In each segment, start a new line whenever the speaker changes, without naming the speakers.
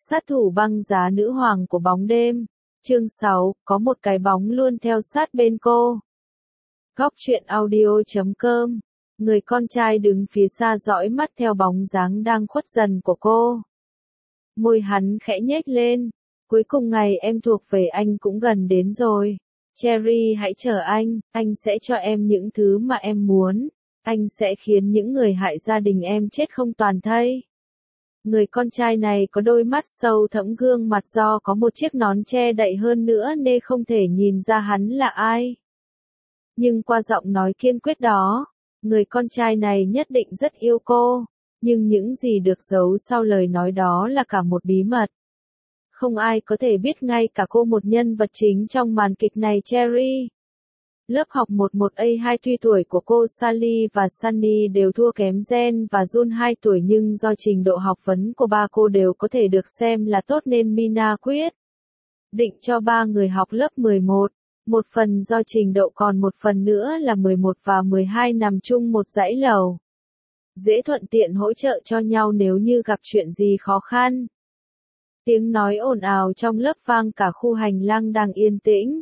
Sát thủ băng giá nữ hoàng của bóng đêm. Chương 6, có một cái bóng luôn theo sát bên cô. Góc truyện audio.com. Người con trai đứng phía xa dõi mắt theo bóng dáng đang khuất dần của cô. Môi hắn khẽ nhếch lên. Cuối cùng ngày em thuộc về anh cũng gần đến rồi. Cherry hãy chờ anh sẽ cho em những thứ mà em muốn. Anh sẽ khiến những người hại gia đình em chết không toàn thây. Người con trai này có đôi mắt sâu thẫm, gương mặt do có một chiếc nón che đậy hơn nữa nên không thể nhìn ra hắn là ai. Nhưng qua giọng nói kiên quyết đó, người con trai này nhất định rất yêu cô, nhưng những gì được giấu sau lời nói đó là cả một bí mật. Không ai có thể biết, ngay cả cô, một nhân vật chính trong màn kịch này, Cherry. Lớp học 11A2 tuy tuổi của cô Sally và Sunny đều thua kém Jen và Jun 2 tuổi, nhưng do trình độ học vấn của ba cô đều có thể được xem là tốt nên Mina quyết định cho ba người học lớp 11. Một phần do trình độ, còn một phần nữa là 11 và 12 nằm chung một dãy lầu. Dễ thuận tiện hỗ trợ cho nhau nếu như gặp chuyện gì khó khăn. Tiếng nói ồn ào trong lớp vang cả khu hành lang đang yên tĩnh.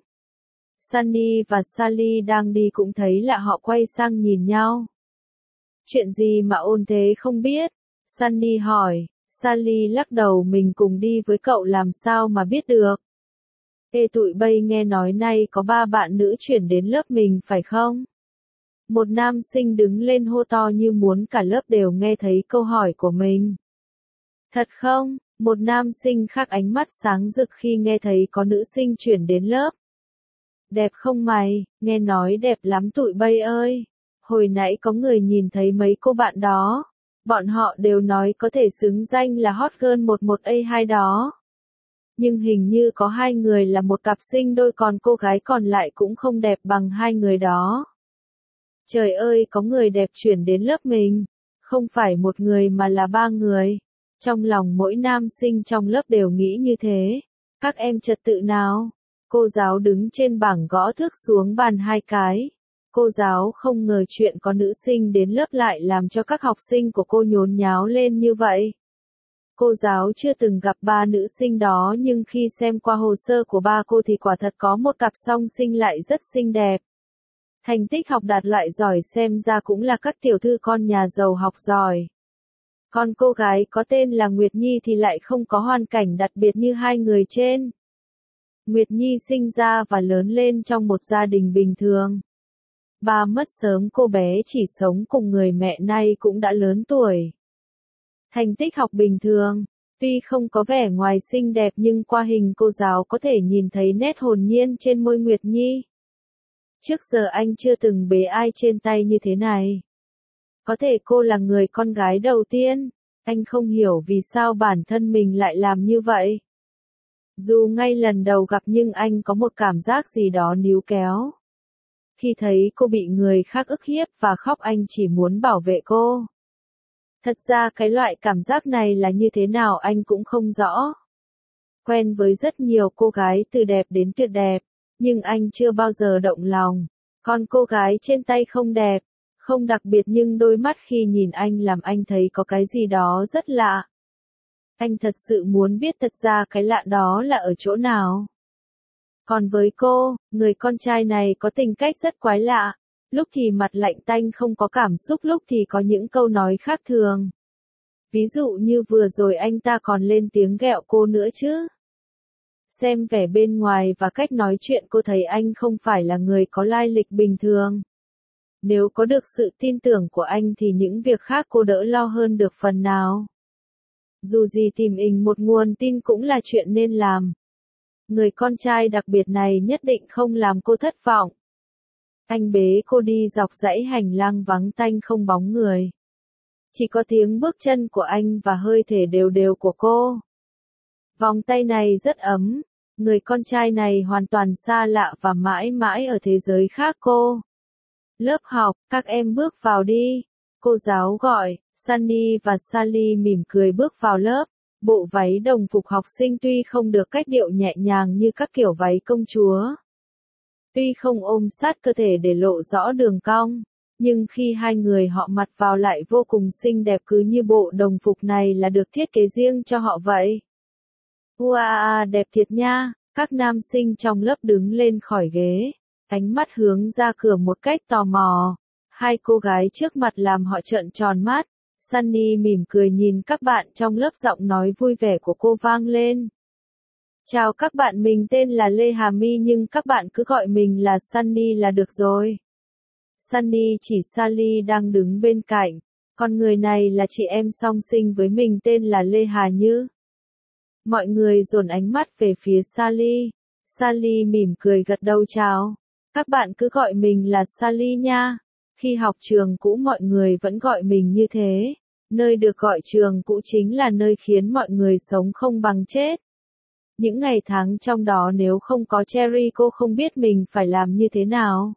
Sunny và Sally đang đi cũng thấy lạ, họ quay sang nhìn nhau. Chuyện gì mà ồn thế không biết? Sunny hỏi. Sally lắc đầu, mình cùng đi với cậu làm sao mà biết được. Ê, tụi bay nghe nói nay có 3 bạn nữ chuyển đến lớp mình phải không? Một nam sinh đứng lên hô to như muốn cả lớp đều nghe thấy câu hỏi của mình. Thật không? Một nam sinh khác ánh mắt sáng rực khi nghe thấy có nữ sinh chuyển đến lớp. Đẹp không mày? Nghe nói đẹp lắm tụi bay ơi. Hồi nãy có người nhìn thấy mấy cô bạn đó. Bọn họ đều nói có thể xứng danh là hot girl 11A2 đó. Nhưng hình như có 2 người là một cặp sinh đôi, còn cô gái còn lại cũng không đẹp bằng 2 người đó. Trời ơi, có người đẹp chuyển đến lớp mình. Không phải một người mà là 3 người. Trong lòng mỗi nam sinh trong lớp đều nghĩ như thế. Các em trật tự nào. Cô giáo đứng trên bảng gõ thước xuống bàn 2 cái. Cô giáo không ngờ chuyện có nữ sinh đến lớp lại làm cho các học sinh của cô nhốn nháo lên như vậy. Cô giáo chưa từng gặp 3 nữ sinh đó, nhưng khi xem qua hồ sơ của ba cô thì quả thật có một cặp song sinh lại rất xinh đẹp. Thành tích học đạt lại giỏi, xem ra cũng là các tiểu thư con nhà giàu học giỏi. Còn cô gái có tên là Nguyệt Nhi thì lại không có hoàn cảnh đặc biệt như 2 người trên. Nguyệt Nhi sinh ra và lớn lên trong một gia đình bình thường. Ba mất sớm, cô bé chỉ sống cùng người mẹ, nay cũng đã lớn tuổi. Thành tích học bình thường, tuy không có vẻ ngoài xinh đẹp nhưng qua hình cô giáo có thể nhìn thấy nét hồn nhiên trên môi Nguyệt Nhi. Trước giờ anh chưa từng bế ai trên tay như thế này. Có thể cô là người con gái đầu tiên, anh không hiểu vì sao bản thân mình lại làm như vậy. Dù ngay lần đầu gặp nhưng anh có một cảm giác gì đó níu kéo. Khi thấy cô bị người khác ức hiếp và khóc, anh chỉ muốn bảo vệ cô. Thật ra cái loại cảm giác này là như thế nào anh cũng không rõ. Quen với rất nhiều cô gái từ đẹp đến tuyệt đẹp, nhưng anh chưa bao giờ động lòng. Còn cô gái trên tay không đẹp, không đặc biệt, nhưng đôi mắt khi nhìn anh làm anh thấy có cái gì đó rất lạ. Anh thật sự muốn biết thật ra cái lạ đó là ở chỗ nào. Còn với cô, người con trai này có tính cách rất quái lạ. Lúc thì mặt lạnh tanh không có cảm xúc, lúc thì có những câu nói khác thường. Ví dụ như vừa rồi anh ta còn lên tiếng ghẹo cô nữa chứ. Xem vẻ bên ngoài và cách nói chuyện cô thấy anh không phải là người có lai lịch bình thường. Nếu có được sự tin tưởng của anh thì những việc khác cô đỡ lo hơn được phần nào. Dù gì tìm một nguồn tin cũng là chuyện nên làm. Người con trai đặc biệt này nhất định không làm cô thất vọng. Anh bế cô đi dọc dãy hành lang vắng tanh không bóng người. Chỉ có tiếng bước chân của anh và hơi thở đều đều của cô. Vòng tay này rất ấm. Người con trai này hoàn toàn xa lạ và mãi mãi ở thế giới khác cô. Lớp học, các em bước vào đi. Cô giáo gọi. Sunny và Sally mỉm cười bước vào lớp. Bộ váy đồng phục học sinh tuy không được cách điệu nhẹ nhàng như các kiểu váy công chúa. Tuy không ôm sát cơ thể để lộ rõ đường cong, nhưng khi 2 người họ mặc vào lại vô cùng xinh đẹp, cứ như bộ đồng phục này là được thiết kế riêng cho họ vậy. Wow, đẹp thiệt nha. Các nam sinh trong lớp đứng lên khỏi ghế, ánh mắt hướng ra cửa một cách tò mò. Hai cô gái trước mặt làm họ trợn tròn mắt. Sunny mỉm cười nhìn các bạn trong lớp, giọng nói vui vẻ của cô vang lên. Chào các bạn, mình tên là Lê Hà My nhưng các bạn cứ gọi mình là Sunny là được rồi. Sunny chỉ Sally đang đứng bên cạnh. Còn người này là chị em song sinh với mình tên là Lê Hà Như. Mọi người dồn ánh mắt về phía Sally. Sally mỉm cười gật đầu chào. Các bạn cứ gọi mình là Sally nha. Khi học trường cũ mọi người vẫn gọi mình như thế. Nơi được gọi trường cũ chính là nơi khiến mọi người sống không bằng chết. Những ngày tháng trong đó nếu không có Cherry cô không biết mình phải làm như thế nào.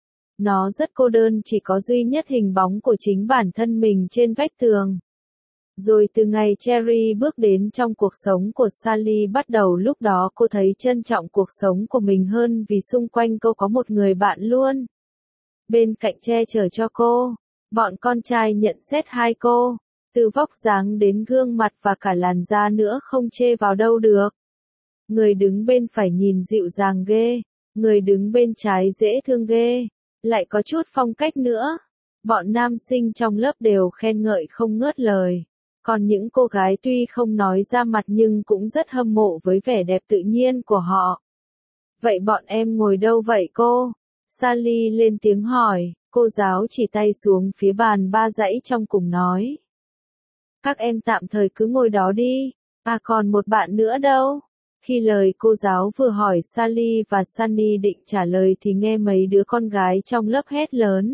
Nó rất cô đơn, chỉ có duy nhất hình bóng của chính bản thân mình trên vách tường. Rồi từ ngày Cherry bước đến trong cuộc sống của Sally bắt đầu, lúc đó cô thấy trân trọng cuộc sống của mình hơn vì xung quanh cô có một người bạn luôn bên cạnh che chở cho cô. Bọn con trai nhận xét hai cô, từ vóc dáng đến gương mặt và cả làn da nữa không chê vào đâu được. Người đứng bên phải nhìn dịu dàng ghê, người đứng bên trái dễ thương ghê, lại có chút phong cách nữa. Bọn nam sinh trong lớp đều khen ngợi không ngớt lời. Còn những cô gái tuy không nói ra mặt nhưng cũng rất hâm mộ với vẻ đẹp tự nhiên của họ. Vậy bọn em ngồi đâu vậy cô? Sally lên tiếng hỏi, cô giáo chỉ tay xuống phía bàn ba dãy trong cùng nói. Các em tạm thời cứ ngồi đó đi, à còn một bạn nữa đâu? Khi lời cô giáo vừa hỏi Sally và Sunny định trả lời thì nghe mấy đứa con gái trong lớp hét lớn.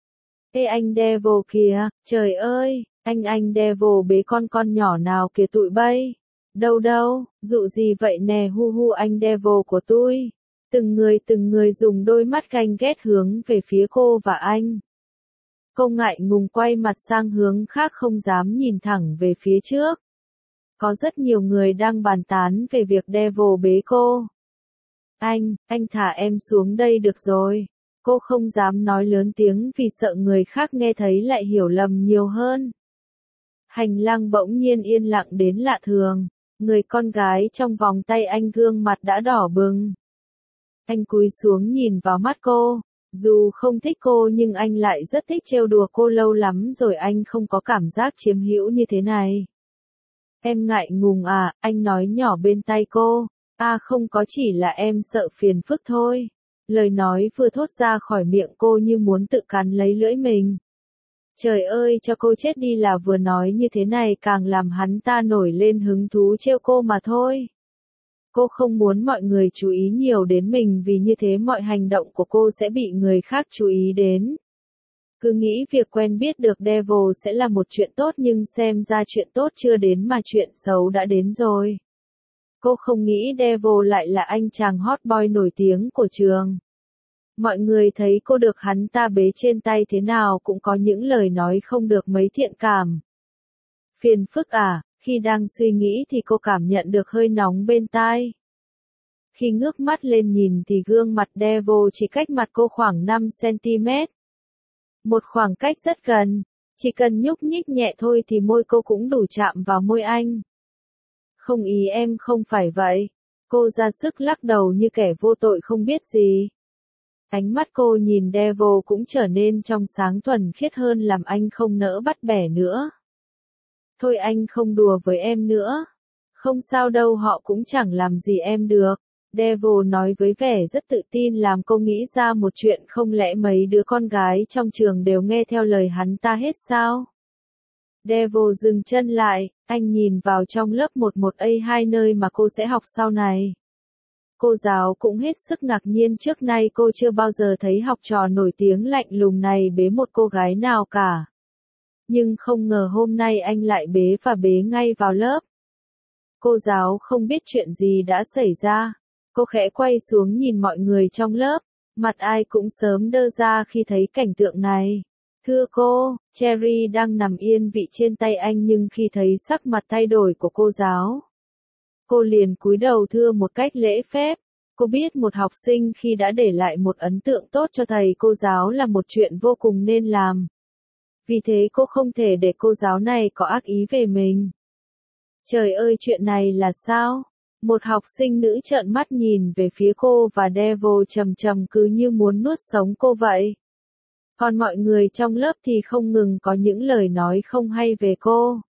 Ê anh Devil kìa, trời ơi, anh Devil bế con nhỏ nào kìa tụi bay. Đâu đâu, dụ gì vậy nè hu hu anh Devil của tôi. Từng người dùng đôi mắt ganh ghét hướng về phía cô và anh. Cô ngại ngùng quay mặt sang hướng khác không dám nhìn thẳng về phía trước. Có rất nhiều người đang bàn tán về việc Devil bế cô. Anh thả em xuống đây được rồi. Cô không dám nói lớn tiếng vì sợ người khác nghe thấy lại hiểu lầm nhiều hơn. Hành lang bỗng nhiên yên lặng đến lạ thường. Người con gái trong vòng tay anh gương mặt đã đỏ bừng. Anh cúi xuống nhìn vào mắt cô. Dù không thích cô nhưng anh lại rất thích trêu đùa cô, lâu lắm rồi anh không có cảm giác chiếm hữu như thế này. Em ngại ngùng à, anh nói nhỏ bên tai cô. À không có, chỉ là em sợ phiền phức thôi. Lời nói vừa thốt ra khỏi miệng cô như muốn tự cắn lấy lưỡi mình. Trời ơi cho cô chết đi, là vừa nói như thế này càng làm hắn ta nổi lên hứng thú trêu cô mà thôi. Cô không muốn mọi người chú ý nhiều đến mình vì như thế mọi hành động của cô sẽ bị người khác chú ý đến. Cứ nghĩ việc quen biết được Devil sẽ là một chuyện tốt nhưng xem ra chuyện tốt chưa đến mà chuyện xấu đã đến rồi. Cô không nghĩ Devil lại là anh chàng hot boy nổi tiếng của trường. Mọi người thấy cô được hắn ta bế trên tay thế nào cũng có những lời nói không được mấy thiện cảm. Phiền phức à, khi đang suy nghĩ thì cô cảm nhận được hơi nóng bên tai. Khi ngước mắt lên nhìn thì gương mặt Devil chỉ cách mặt cô khoảng 5 cm. Một khoảng cách rất gần, chỉ cần nhúc nhích nhẹ thôi thì môi cô cũng đủ chạm vào môi anh. Không, ý em không phải vậy. Cô ra sức lắc đầu như kẻ vô tội không biết gì. Ánh mắt cô nhìn Devil cũng trở nên trong sáng thuần khiết hơn, làm anh không nỡ bắt bẻ nữa. Thôi anh không đùa với em nữa. Không sao đâu, họ cũng chẳng làm gì em được. Devil nói với vẻ rất tự tin, làm cô nghĩ ra một chuyện, không lẽ mấy đứa con gái trong trường đều nghe theo lời hắn ta hết sao? Devil dừng chân lại, anh nhìn vào trong lớp 11A2 nơi mà cô sẽ học sau này. Cô giáo cũng hết sức ngạc nhiên, trước nay cô chưa bao giờ thấy học trò nổi tiếng lạnh lùng này bế một cô gái nào cả. Nhưng không ngờ hôm nay anh lại bế và bế ngay vào lớp. Cô giáo không biết chuyện gì đã xảy ra. Cô khẽ quay xuống nhìn mọi người trong lớp. Mặt ai cũng sớm đơ ra khi thấy cảnh tượng này. Thưa cô, Cherry đang nằm yên vị trên tay anh nhưng khi thấy sắc mặt thay đổi của cô giáo, cô liền cúi đầu thưa một cách lễ phép. Cô biết một học sinh khi đã để lại một ấn tượng tốt cho thầy cô giáo là một chuyện vô cùng nên làm. Vì thế cô không thể để cô giáo này có ác ý về mình. Trời ơi, chuyện này là sao? Một học sinh nữ trợn mắt nhìn về phía cô và Devil trầm trầm cứ như muốn nuốt sống cô vậy. Còn mọi người trong lớp thì không ngừng có những lời nói không hay về cô.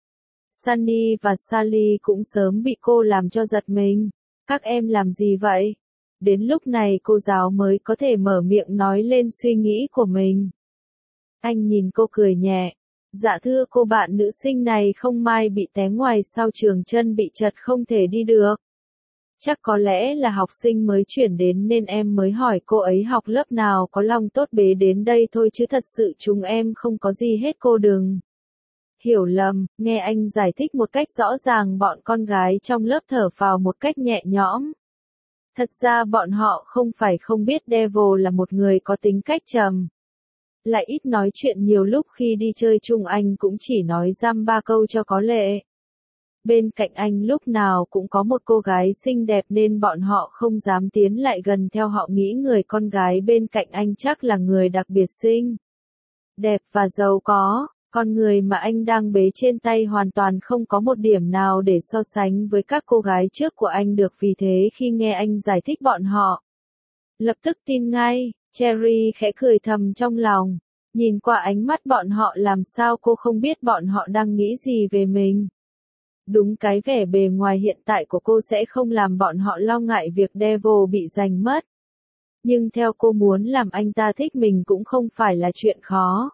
Sunny và Sally cũng sớm bị cô làm cho giật mình. Các em làm gì vậy? Đến lúc này cô giáo mới có thể mở miệng nói lên suy nghĩ của mình. Anh nhìn cô cười nhẹ. Dạ thưa cô, bạn nữ sinh này không may bị té ngoài sau trường, chân bị trật không thể đi được. Chắc có lẽ là học sinh mới chuyển đến nên em mới hỏi cô ấy học lớp nào, có lòng tốt bế đến đây thôi chứ thật sự chúng em không có gì hết, cô đừng hiểu lầm. Nghe anh giải thích một cách rõ ràng, bọn con gái trong lớp thở phào một cách nhẹ nhõm. Thật ra bọn họ không phải không biết Devil là một người có tính cách trầm, lại ít nói chuyện, nhiều lúc khi đi chơi chung anh cũng chỉ nói dăm ba câu cho có lệ. Bên cạnh anh lúc nào cũng có một cô gái xinh đẹp nên bọn họ không dám tiến lại gần, theo họ nghĩ người con gái bên cạnh anh chắc là người đặc biệt xinh đẹp và giàu có. Con người mà anh đang bế trên tay hoàn toàn không có một điểm nào để so sánh với các cô gái trước của anh được, vì thế khi nghe anh giải thích bọn họ lập tức tin ngay. Cherry khẽ cười thầm trong lòng, nhìn qua ánh mắt bọn họ làm sao cô không biết bọn họ đang nghĩ gì về mình. Đúng, cái vẻ bề ngoài hiện tại của cô sẽ không làm bọn họ lo ngại việc Devil bị giành mất. Nhưng theo cô, muốn làm anh ta thích mình cũng không phải là chuyện khó.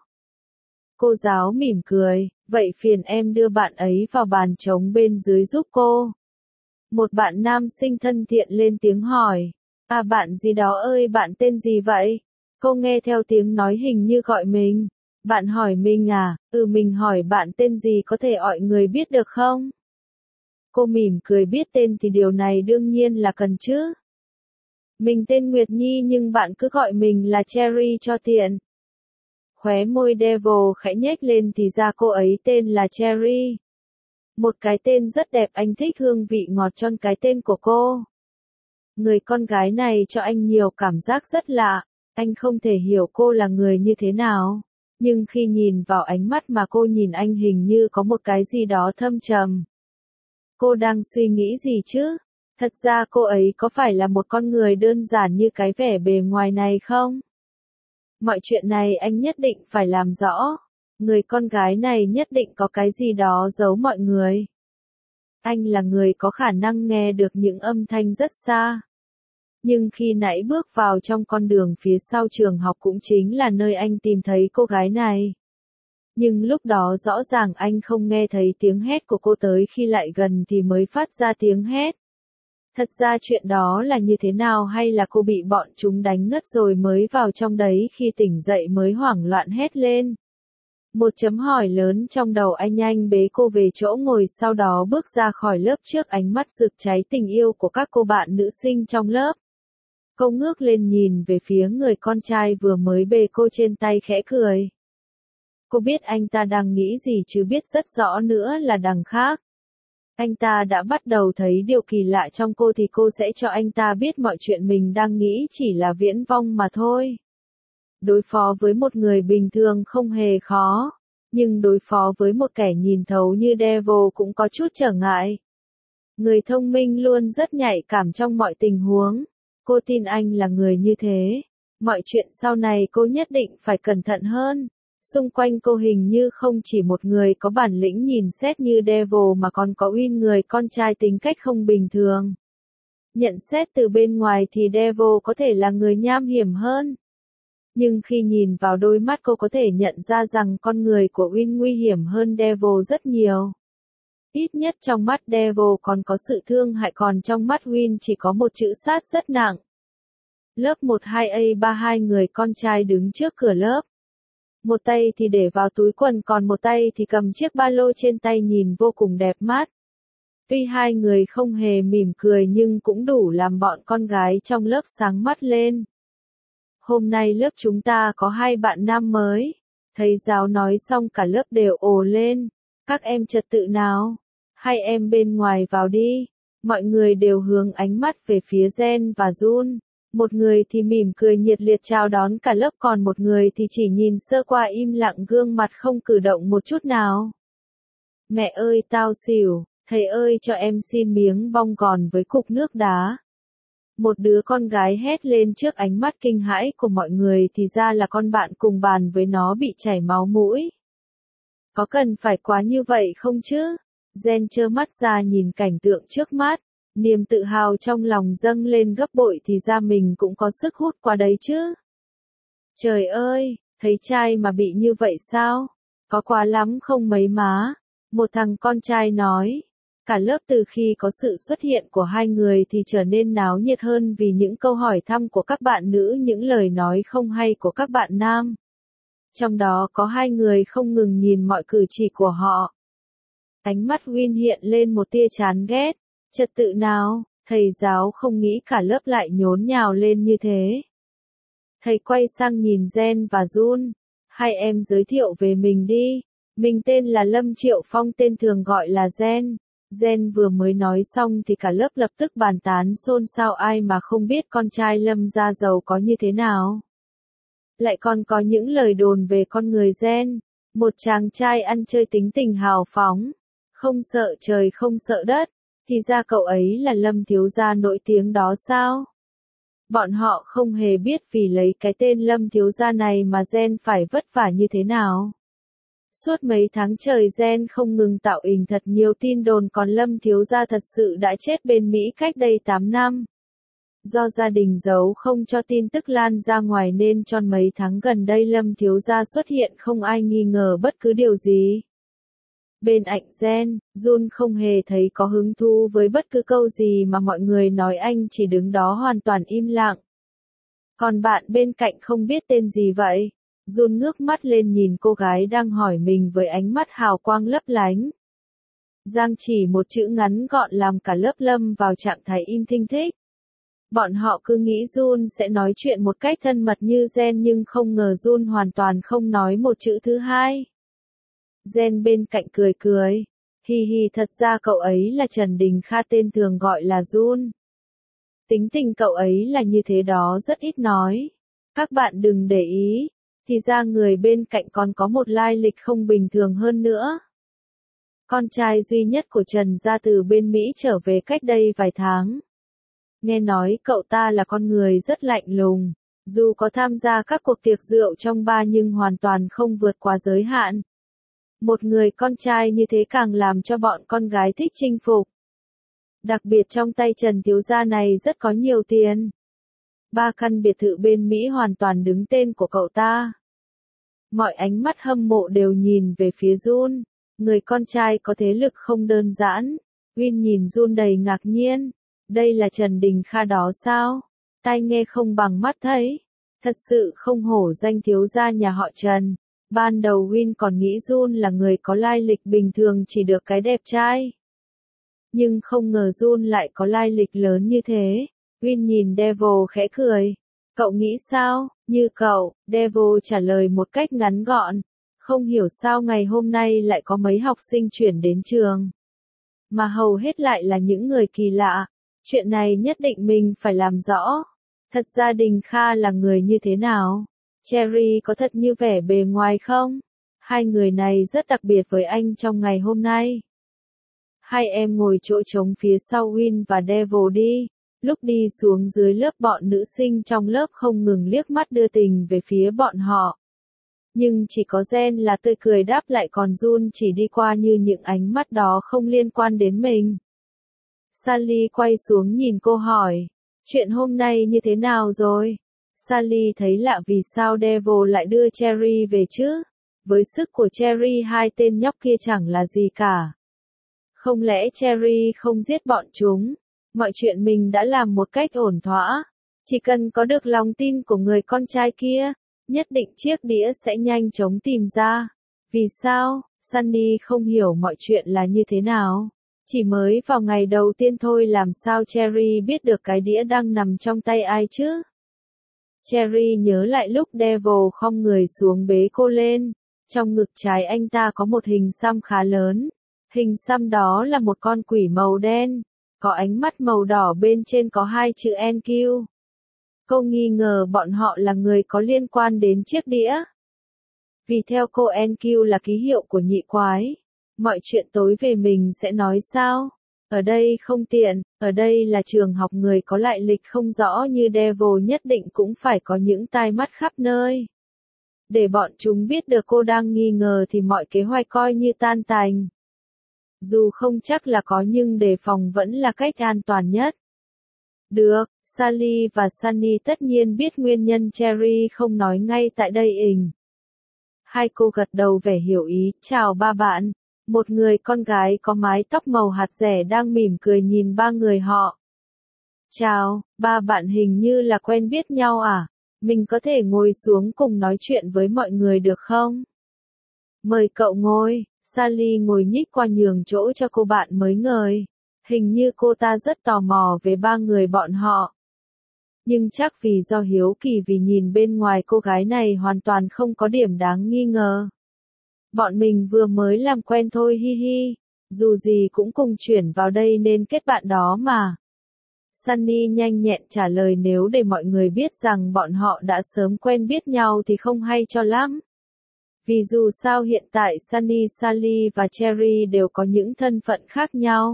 Cô giáo mỉm cười, vậy phiền em đưa bạn ấy vào bàn trống bên dưới giúp cô. Một bạn nam sinh thân thiện lên tiếng hỏi. À, bạn gì đó ơi, bạn tên gì vậy? Cô nghe theo tiếng nói hình như gọi mình. Bạn hỏi mình à? Mình hỏi bạn tên gì, có thể gọi người biết được không? Cô mỉm cười, biết tên thì điều này đương nhiên là cần chứ. Mình tên Nguyệt Nhi nhưng bạn cứ gọi mình là Cherry cho tiện. Khóe môi Devil khẽ nhếch lên, thì ra cô ấy tên là Cherry. Một cái tên rất đẹp, anh thích hương vị ngọt trong cái tên của cô. Người con gái này cho anh nhiều cảm giác rất lạ, anh không thể hiểu cô là người như thế nào. Nhưng khi nhìn vào ánh mắt mà cô nhìn anh hình như có một cái gì đó thâm trầm. Cô đang suy nghĩ gì chứ? Thật ra cô ấy có phải là một con người đơn giản như cái vẻ bề ngoài này không? Mọi chuyện này anh nhất định phải làm rõ. Người con gái này nhất định có cái gì đó giấu mọi người. Anh là người có khả năng nghe được những âm thanh rất xa. Nhưng khi nãy bước vào trong con đường phía sau trường học cũng chính là nơi anh tìm thấy cô gái này. Nhưng lúc đó rõ ràng anh không nghe thấy tiếng hét của cô, tới khi lại gần thì mới phát ra tiếng hét. Thật ra chuyện đó là như thế nào, hay là cô bị bọn chúng đánh ngất rồi mới vào trong đấy, khi tỉnh dậy mới hoảng loạn hét lên? Một chấm hỏi lớn trong đầu anh, nhanh bế cô về chỗ ngồi, sau đó bước ra khỏi lớp trước ánh mắt rực cháy tình yêu của các cô bạn nữ sinh trong lớp. Cô ngước lên nhìn về phía người con trai vừa mới bế cô trên tay, khẽ cười. Cô biết anh ta đang nghĩ gì chứ, biết rất rõ nữa là đằng khác. Anh ta đã bắt đầu thấy điều kỳ lạ trong cô thì cô sẽ cho anh ta biết mọi chuyện mình đang nghĩ chỉ là viễn vông mà thôi. Đối phó với một người bình thường không hề khó, nhưng đối phó với một kẻ nhìn thấu như Devil cũng có chút trở ngại. Người thông minh luôn rất nhạy cảm trong mọi tình huống. Cô tin anh là người như thế. Mọi chuyện sau này cô nhất định phải cẩn thận hơn. Xung quanh cô hình như không chỉ một người có bản lĩnh nhìn xét như Devil mà còn có Win, người con trai tính cách không bình thường. Nhận xét từ bên ngoài thì Devil có thể là người nham hiểm hơn. Nhưng khi nhìn vào đôi mắt cô có thể nhận ra rằng con người của Win nguy hiểm hơn Devil rất nhiều. Ít nhất trong mắt Devil còn có sự thương hại, còn trong mắt Win chỉ có một chữ sát rất nặng. Lớp 12A3, hai người con trai đứng trước cửa lớp. Một tay thì để vào túi quần, còn một tay thì cầm chiếc ba lô trên tay, nhìn vô cùng đẹp mắt. Tuy hai người không hề mỉm cười nhưng cũng đủ làm bọn con gái trong lớp sáng mắt lên. Hôm nay lớp chúng ta có 2 bạn nam mới. Thầy giáo nói xong cả lớp đều ồ lên. Các em trật tự nào. 2 em bên ngoài vào đi. Mọi người đều hướng ánh mắt về phía Jen và Jun. Một người thì mỉm cười nhiệt liệt chào đón cả lớp, còn một người thì chỉ nhìn sơ qua im lặng, gương mặt không cử động một chút nào. Mẹ ơi tao xỉu, Thầy ơi cho em xin miếng bong gòn với cục nước đá. Một đứa con gái hét lên trước ánh mắt kinh hãi của mọi người thì ra là con bạn cùng bàn với nó bị chảy máu mũi. Có cần phải quá như vậy không chứ? Jen trơ mắt ra nhìn cảnh tượng trước mắt, niềm tự hào trong lòng dâng lên gấp bội thì ra mình cũng có sức hút qua đấy chứ. Trời ơi, thấy trai mà bị như vậy sao? Có quá lắm không mấy má? Một thằng con trai nói. Cả lớp từ khi có sự xuất hiện của hai người thì trở nên náo nhiệt hơn vì những câu hỏi thăm của các bạn nữ, những lời nói không hay của các bạn nam. Trong đó có hai người không ngừng nhìn mọi cử chỉ của họ. Ánh mắt Win hiện lên một tia chán ghét. Trật tự nào, thầy giáo không nghĩ cả lớp lại nhốn nhào lên như thế. Thầy quay sang nhìn Jen và Jun. Hai em giới thiệu về mình đi. Mình tên là Lâm Triệu Phong, tên thường gọi là Jen. Jen vừa mới nói xong thì cả lớp lập tức bàn tán xôn xao, ai mà không biết con trai Lâm gia giàu có như thế nào. Lại còn có những lời đồn về con người Jen, một chàng trai ăn chơi tính tình hào phóng, không sợ trời không sợ đất, thì ra cậu ấy là Lâm thiếu gia nổi tiếng đó sao? Bọn họ không hề biết vì lấy cái tên Lâm thiếu gia này mà Jen phải vất vả như thế nào. Suốt mấy tháng trời Jen không ngừng tạo hình thật nhiều tin đồn còn Lâm thiếu gia thật sự đã chết bên Mỹ cách đây 8 năm. Do gia đình giấu không cho tin tức lan ra ngoài nên trong mấy tháng gần đây Lâm thiếu gia xuất hiện không ai nghi ngờ bất cứ điều gì. Bên cạnh Jen, Jun không hề thấy có hứng thú với bất cứ câu gì mà mọi người nói, anh chỉ đứng đó hoàn toàn im lặng. Còn bạn bên cạnh không biết tên gì vậy? Jun ngước mắt lên nhìn cô gái đang hỏi mình với ánh mắt hào quang lấp lánh. Giang chỉ một chữ ngắn gọn làm cả lớp lâm vào trạng thái im thinh thích. Bọn họ cứ nghĩ Jun sẽ nói chuyện một cách thân mật như Jen nhưng không ngờ Jun hoàn toàn không nói một chữ thứ hai. Jen bên cạnh cười cười. Hi hi, thật ra cậu ấy là Trần Đình Kha, tên thường gọi là Jun. Tính tình cậu ấy là như thế đó, rất ít nói. Các bạn đừng để ý. Thì ra người bên cạnh còn có một lai lịch không bình thường hơn nữa. Con trai duy nhất của Trần gia từ bên Mỹ trở về cách đây vài tháng. Nghe nói cậu ta là con người rất lạnh lùng. Dù có tham gia các cuộc tiệc rượu trong bar nhưng hoàn toàn không vượt quá giới hạn. Một người con trai như thế càng làm cho bọn con gái thích chinh phục. Đặc biệt trong tay Trần thiếu gia này rất có nhiều tiền. 3 căn biệt thự bên Mỹ hoàn toàn đứng tên của cậu ta. Mọi ánh mắt hâm mộ đều nhìn về phía Jun. Người con trai có thế lực không đơn giản. Win nhìn Jun đầy ngạc nhiên. Đây là Trần Đình Kha đó sao? Tai nghe không bằng mắt thấy. Thật sự không hổ danh thiếu gia nhà họ Trần. Ban đầu Win còn nghĩ Jun là người có lai lịch bình thường chỉ được cái đẹp trai. Nhưng không ngờ Jun lại có lai lịch lớn như thế. Win nhìn Devil khẽ cười. Cậu nghĩ sao? Như cậu, Devil trả lời một cách ngắn gọn. Không hiểu sao ngày hôm nay lại có mấy học sinh chuyển đến trường. Mà hầu hết lại là những người kỳ lạ. Chuyện này nhất định mình phải làm rõ. Thật ra Đình Kha là người như thế nào? Cherry có thật như vẻ bề ngoài không? Hai người này rất đặc biệt với anh trong ngày hôm nay. Hai em ngồi chỗ trống phía sau Win và Devil đi. Lúc đi xuống dưới lớp bọn nữ sinh trong lớp không ngừng liếc mắt đưa tình về phía bọn họ. Nhưng chỉ có Jen là tươi cười đáp lại, còn Jun chỉ đi qua như những ánh mắt đó không liên quan đến mình. Sally quay xuống nhìn cô hỏi. Chuyện hôm nay như thế nào rồi? Sally thấy lạ vì sao Devil lại đưa Cherry về chứ? Với sức của Cherry hai tên nhóc kia chẳng là gì cả. Không lẽ Cherry không giết bọn chúng? Mọi chuyện mình đã làm một cách ổn thỏa. Chỉ cần có được lòng tin của người con trai kia, nhất định chiếc đĩa sẽ nhanh chóng tìm ra. Vì sao? Sunny không hiểu mọi chuyện là như thế nào. Chỉ mới vào ngày đầu tiên thôi làm sao Cherry biết được cái đĩa đang nằm trong tay ai chứ? Cherry nhớ lại lúc Devil khom người xuống bế cô lên. Trong ngực trái anh ta có một hình xăm khá lớn. Hình xăm đó là một con quỷ màu đen. Có ánh mắt màu đỏ, bên trên có hai chữ NQ. Cô nghi ngờ bọn họ là người có liên quan đến chiếc đĩa. Vì theo cô NQ là ký hiệu của nhị quái. Mọi chuyện tối về mình sẽ nói sao? Ở đây không tiện, ở đây là trường học người có lại lịch không rõ như Devil nhất định cũng phải có những tai mắt khắp nơi. Để bọn chúng biết được cô đang nghi ngờ thì mọi kế hoạch coi như tan tành. Dù không chắc là có nhưng đề phòng vẫn là cách an toàn nhất. Được, Sally và Sunny tất nhiên biết nguyên nhân Cherry không nói ngay tại đây ình. Hai cô gật đầu vẻ hiểu ý, chào ba bạn. Một người con gái có mái tóc màu hạt rẻ đang mỉm cười nhìn ba người họ. Chào, ba bạn hình như là quen biết nhau à? Mình có thể ngồi xuống cùng nói chuyện với mọi người được không? Mời cậu ngồi. Sally ngồi nhích qua nhường chỗ cho cô bạn mới ngời. Hình như cô ta rất tò mò về ba người bọn họ. Nhưng chắc vì do hiếu kỳ vì nhìn bên ngoài cô gái này hoàn toàn không có điểm đáng nghi ngờ. Bọn mình vừa mới làm quen thôi hi hi. Dù gì cũng cùng chuyển vào đây nên kết bạn đó mà. Sunny nhanh nhẹn trả lời nếu để mọi người biết rằng bọn họ đã sớm quen biết nhau thì không hay cho lắm. Vì dù sao hiện tại Sunny, Sally và Cherry đều có những thân phận khác nhau.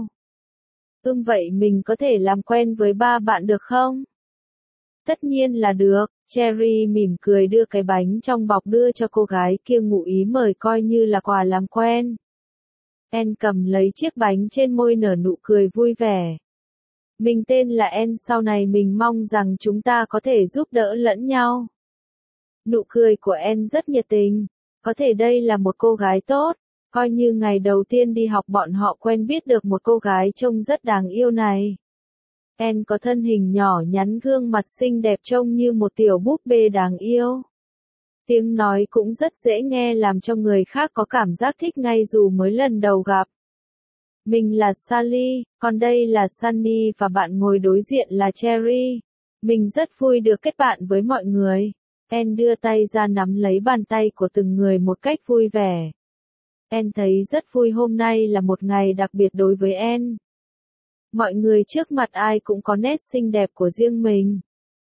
Vậy mình có thể làm quen với ba bạn được không? Tất nhiên là được, Cherry mỉm cười đưa cái bánh trong bọc đưa cho cô gái kia ngụ ý mời coi như là quà làm quen. Anne cầm lấy chiếc bánh trên môi nở nụ cười vui vẻ. Mình tên là Anne, sau này mình mong rằng chúng ta có thể giúp đỡ lẫn nhau. Nụ cười của Anne rất nhiệt tình, có thể đây là một cô gái tốt, coi như ngày đầu tiên đi học bọn họ quen biết được một cô gái trông rất đáng yêu này. Anne có thân hình nhỏ nhắn gương mặt xinh đẹp trông như một tiểu búp bê đáng yêu. Tiếng nói cũng rất dễ nghe làm cho người khác có cảm giác thích ngay dù mới lần đầu gặp. Mình là Sally, còn đây là Sunny và bạn ngồi đối diện là Cherry. Mình rất vui được kết bạn với mọi người. Anne đưa tay ra nắm lấy bàn tay của từng người một cách vui vẻ. Anne thấy rất vui hôm nay là một ngày đặc biệt đối với Anne. Mọi người trước mặt ai cũng có nét xinh đẹp của riêng mình.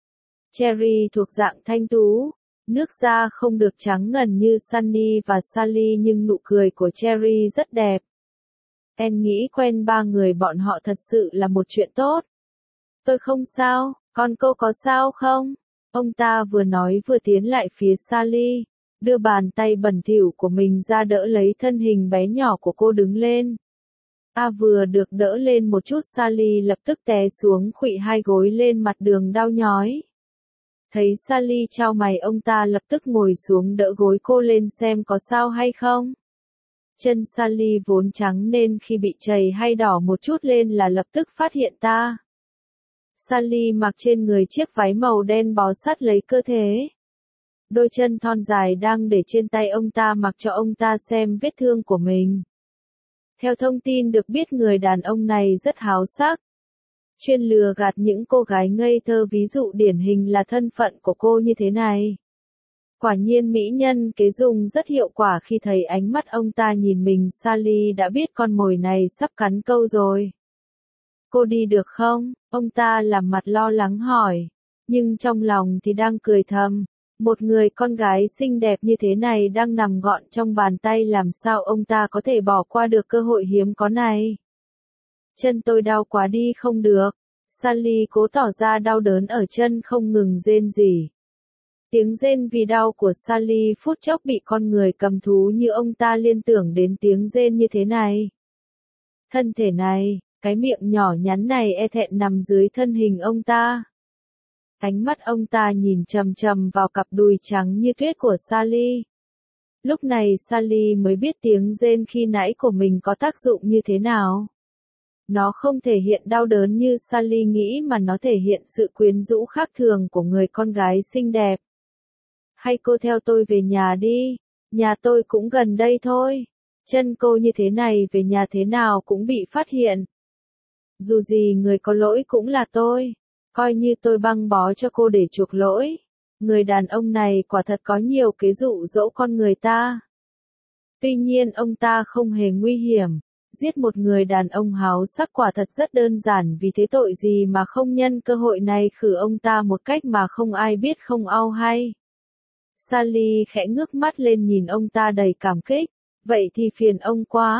Cherry thuộc dạng thanh tú, nước da không được trắng ngần như Sunny và Sally nhưng nụ cười của Cherry rất đẹp. Anne nghĩ quen ba người bọn họ thật sự là một chuyện tốt. Tôi không sao, còn cô có sao không? Ông ta vừa nói vừa tiến lại phía Sally, đưa bàn tay bẩn thỉu của mình ra đỡ lấy thân hình bé nhỏ của cô đứng lên. Vừa được đỡ lên một chút Sally lập tức té xuống khuỵu hai gối lên mặt đường đau nhói. Thấy Sally chau mày ông ta lập tức ngồi xuống đỡ gối cô lên xem có sao hay không. Chân Sally vốn trắng nên khi bị chảy hay đỏ một chút lên là lập tức phát hiện ta. Sally mặc trên người chiếc váy màu đen bó sát lấy cơ thể. Đôi chân thon dài đang để trên tay ông ta mặc cho ông ta xem vết thương của mình. Theo thông tin được biết người đàn ông này rất háo sắc. Chuyên lừa gạt những cô gái ngây thơ ví dụ điển hình là thân phận của cô như thế này. Quả nhiên mỹ nhân kế dùng rất hiệu quả khi thấy ánh mắt ông ta nhìn mình Sally đã biết con mồi này sắp cắn câu rồi. Cô đi được không? Ông ta làm mặt lo lắng hỏi. Nhưng trong lòng thì đang cười thầm. Một người con gái xinh đẹp như thế này đang nằm gọn trong bàn tay làm sao ông ta có thể bỏ qua được cơ hội hiếm có này. Chân tôi đau quá đi không được. Sally cố tỏ ra đau đớn ở chân không ngừng rên rỉ. Tiếng rên vì đau của Sally phút chốc bị con người cầm thú như ông ta liên tưởng đến tiếng rên như thế này. Thân thể này, cái miệng nhỏ nhắn này e thẹn nằm dưới thân hình ông ta. Ánh mắt ông ta nhìn chằm chằm vào cặp đùi trắng như tuyết của Sally. Lúc này Sally mới biết tiếng rên khi nãy của mình có tác dụng như thế nào. Nó không thể hiện đau đớn như Sally nghĩ mà nó thể hiện sự quyến rũ khác thường của người con gái xinh đẹp. Hay cô theo tôi về nhà đi, nhà tôi cũng gần đây thôi. Chân cô như thế này về nhà thế nào cũng bị phát hiện. Dù gì người có lỗi cũng là tôi. Coi như tôi băng bó cho cô để chuộc lỗi. Người đàn ông này quả thật có nhiều kế dụ dỗ con người ta. Tuy nhiên ông ta không hề nguy hiểm. Giết một người đàn ông háo sắc quả thật rất đơn giản vì thế tội gì mà không nhân cơ hội này khử ông ta một cách mà không ai biết không au hay. Sally khẽ ngước mắt lên nhìn ông ta đầy cảm kích. Vậy thì phiền ông quá.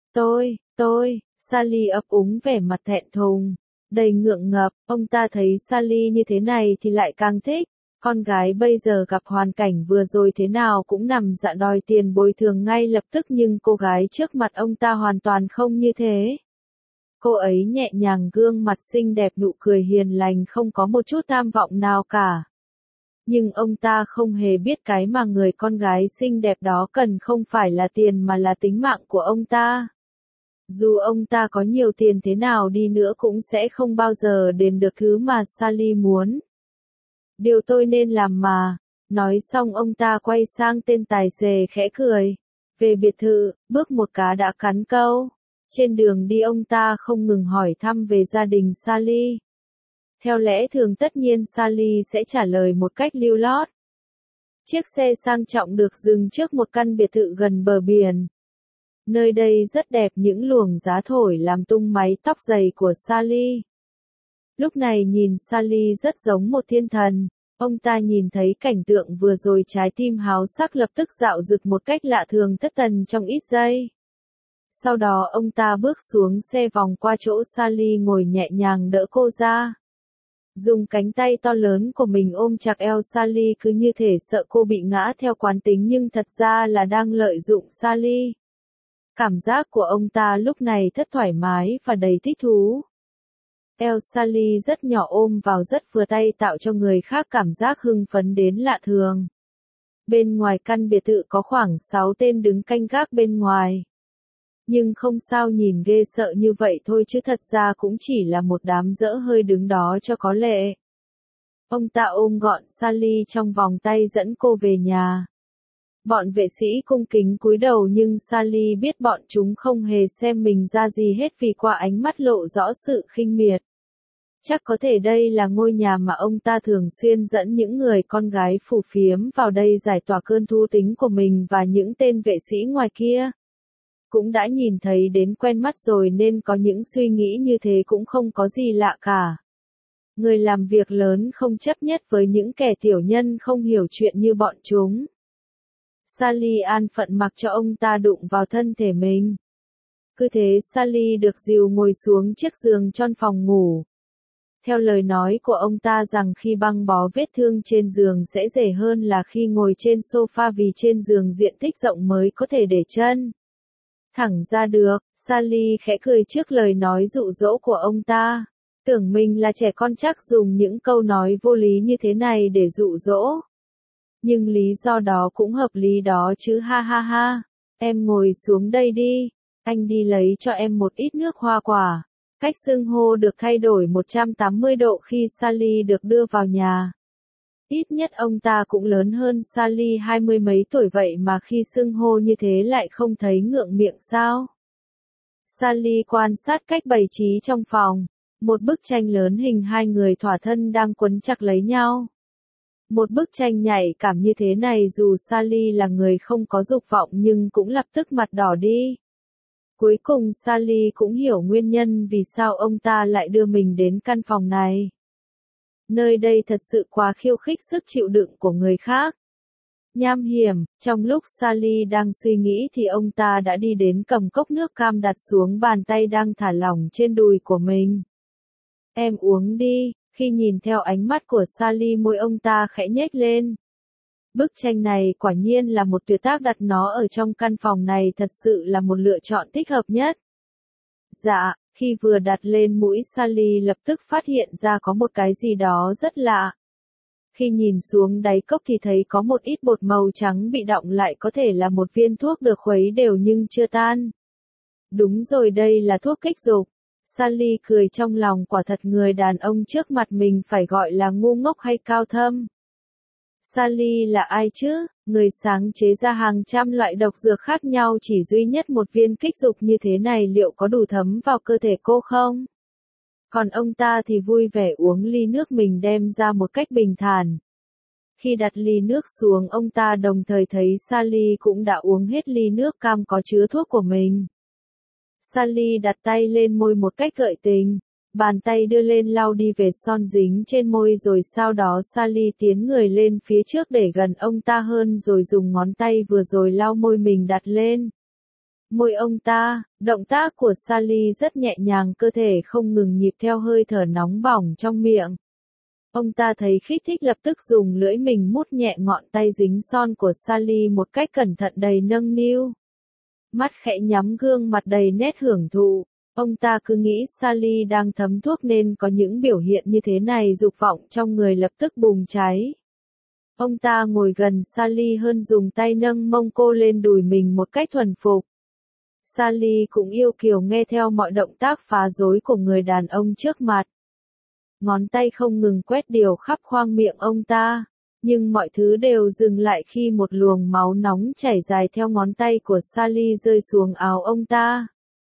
Sally ấp úng vẻ mặt thẹn thùng, đầy ngượng ngập, ông ta thấy Sally như thế này thì lại càng thích. Con gái bây giờ gặp hoàn cảnh vừa rồi thế nào cũng nằm dạ đòi tiền bồi thường ngay lập tức, nhưng cô gái trước mặt ông ta hoàn toàn không như thế. Cô ấy nhẹ nhàng, gương mặt xinh đẹp, nụ cười hiền lành, không có một chút tham vọng nào cả. Nhưng ông ta không hề biết cái mà người con gái xinh đẹp đó cần không phải là tiền mà là tính mạng của ông ta. Dù ông ta có nhiều tiền thế nào đi nữa cũng sẽ không bao giờ đền được thứ mà Sally muốn. Điều tôi nên làm mà. Nói xong ông ta quay sang tên tài xế khẽ cười. Về biệt thự, bước một cá đã cắn câu. Trên đường đi ông ta không ngừng hỏi thăm về gia đình Sally. Theo lẽ thường tất nhiên Sally sẽ trả lời một cách lưu loát. Chiếc xe sang trọng được dừng trước một căn biệt thự gần bờ biển. Nơi đây rất đẹp, những luồng gió thổi làm tung mái tóc dày của Sally. Lúc này nhìn Sally rất giống một thiên thần. Ông ta nhìn thấy cảnh tượng vừa rồi, trái tim háo sắc lập tức dạo dực một cách lạ thường, thất thần trong ít giây. Sau đó ông ta bước xuống xe, vòng qua chỗ Sally ngồi, nhẹ nhàng đỡ cô ra. Dùng cánh tay to lớn của mình ôm chặt eo Sally, cứ như thể sợ cô bị ngã theo quán tính, nhưng thật ra là đang lợi dụng Sally. Cảm giác của ông ta lúc này rất thoải mái và đầy thích thú. Eo Sally rất nhỏ, ôm vào rất vừa tay, tạo cho người khác cảm giác hưng phấn đến lạ thường. Bên ngoài căn biệt thự có khoảng 6 tên đứng canh gác bên ngoài. Nhưng không sao nhìn ghê sợ như vậy thôi, chứ thật ra cũng chỉ là một đám dỡ hơi đứng đó cho có lệ. Ông ta ôm gọn Sally trong vòng tay, dẫn cô về nhà. Bọn vệ sĩ cung kính cúi đầu, nhưng Sally biết bọn chúng không hề xem mình ra gì hết, vì qua ánh mắt lộ rõ sự khinh miệt. Chắc có thể đây là ngôi nhà mà ông ta thường xuyên dẫn những người con gái phù phiếm vào đây giải tỏa cơn thú tính của mình, và những tên vệ sĩ ngoài kia cũng đã nhìn thấy đến quen mắt rồi nên có những suy nghĩ như thế cũng không có gì lạ cả. Người làm việc lớn không chấp nhất với những kẻ tiểu nhân không hiểu chuyện như bọn chúng. Sally an phận mặc cho ông ta đụng vào thân thể mình. Cứ thế Sally được dìu ngồi xuống chiếc giường trong phòng ngủ. Theo lời nói của ông ta rằng khi băng bó vết thương trên giường sẽ dễ hơn là khi ngồi trên sofa, vì trên giường diện tích rộng mới có thể để chân thẳng ra được. Sally khẽ cười trước lời nói dụ dỗ của ông ta. Tưởng mình là trẻ con chắc dùng những câu nói vô lý như thế này để dụ dỗ. Nhưng lý do đó cũng hợp lý đó chứ, ha ha ha. Em ngồi xuống đây đi. Anh đi lấy cho em một ít nước hoa quả. Cách xưng hô được thay đổi 180 độ khi Sally được đưa vào nhà. Ít nhất ông ta cũng lớn hơn Sally 20 mấy tuổi, vậy mà khi xưng hô như thế lại không thấy ngượng miệng sao? Sally quan sát cách bày trí trong phòng. Một bức tranh lớn hình hai người thỏa thân đang quấn chặt lấy nhau. Một bức tranh nhạy cảm như thế này, dù Sally là người không có dục vọng nhưng cũng lập tức mặt đỏ đi. Cuối cùng Sally cũng hiểu nguyên nhân vì sao ông ta lại đưa mình đến căn phòng này. Nơi đây thật sự quá khiêu khích sức chịu đựng của người khác. Nham hiểm, trong lúc Sally đang suy nghĩ thì ông ta đã đi đến, cầm cốc nước cam đặt xuống bàn tay đang thả lỏng trên đùi của mình. Em uống đi. Khi nhìn theo ánh mắt của Sally, môi ông ta khẽ nhếch lên. Bức tranh này quả nhiên là một tuyệt tác, đặt nó ở trong căn phòng này thật sự là một lựa chọn thích hợp nhất. Dạ, khi vừa đặt lên mũi Sally lập tức phát hiện ra có một cái gì đó rất lạ. Khi nhìn xuống đáy cốc thì thấy có một ít bột màu trắng bị đọng lại, có thể là một viên thuốc được khuấy đều nhưng chưa tan. Đúng rồi, đây là thuốc kích dục. Sally cười trong lòng, quả thật người đàn ông trước mặt mình phải gọi là ngu ngốc hay cao thâm. Sally là ai chứ? Người sáng chế ra hàng trăm loại độc dược khác nhau, chỉ duy nhất một viên kích dục như thế này liệu có đủ thấm vào cơ thể cô không? Còn ông ta thì vui vẻ uống ly nước mình đem ra một cách bình thản. Khi đặt ly nước xuống, ông ta đồng thời thấy Sally cũng đã uống hết ly nước cam có chứa thuốc của mình. Sally đặt tay lên môi một cách gợi tình. Bàn tay đưa lên lau đi vệt son dính trên môi, rồi sau đó Sally tiến người lên phía trước để gần ông ta hơn, rồi dùng ngón tay vừa rồi lau môi mình đặt lên. môi ông ta, động tác của Sally rất nhẹ nhàng, cơ thể không ngừng nhịp theo hơi thở nóng bỏng trong miệng. Ông ta thấy kích thích lập tức dùng lưỡi mình mút nhẹ ngọn tay dính son của Sally một cách cẩn thận đầy nâng niu. Mắt khẽ nhắm, gương mặt đầy nét hưởng thụ. Ông ta cứ nghĩ Sally đang thấm thuốc nên có những biểu hiện như thế này, dục vọng trong người lập tức bùng cháy. Ông ta ngồi gần Sally hơn, dùng tay nâng mông cô lên đùi mình một cách thuần phục. Sally cũng yêu kiều nghe theo mọi động tác phá rối của người đàn ông trước mặt. Ngón tay không ngừng quét điều khắp khoang miệng ông ta, nhưng mọi thứ đều dừng lại khi một luồng máu nóng chảy dài theo ngón tay của Sally rơi xuống áo ông ta.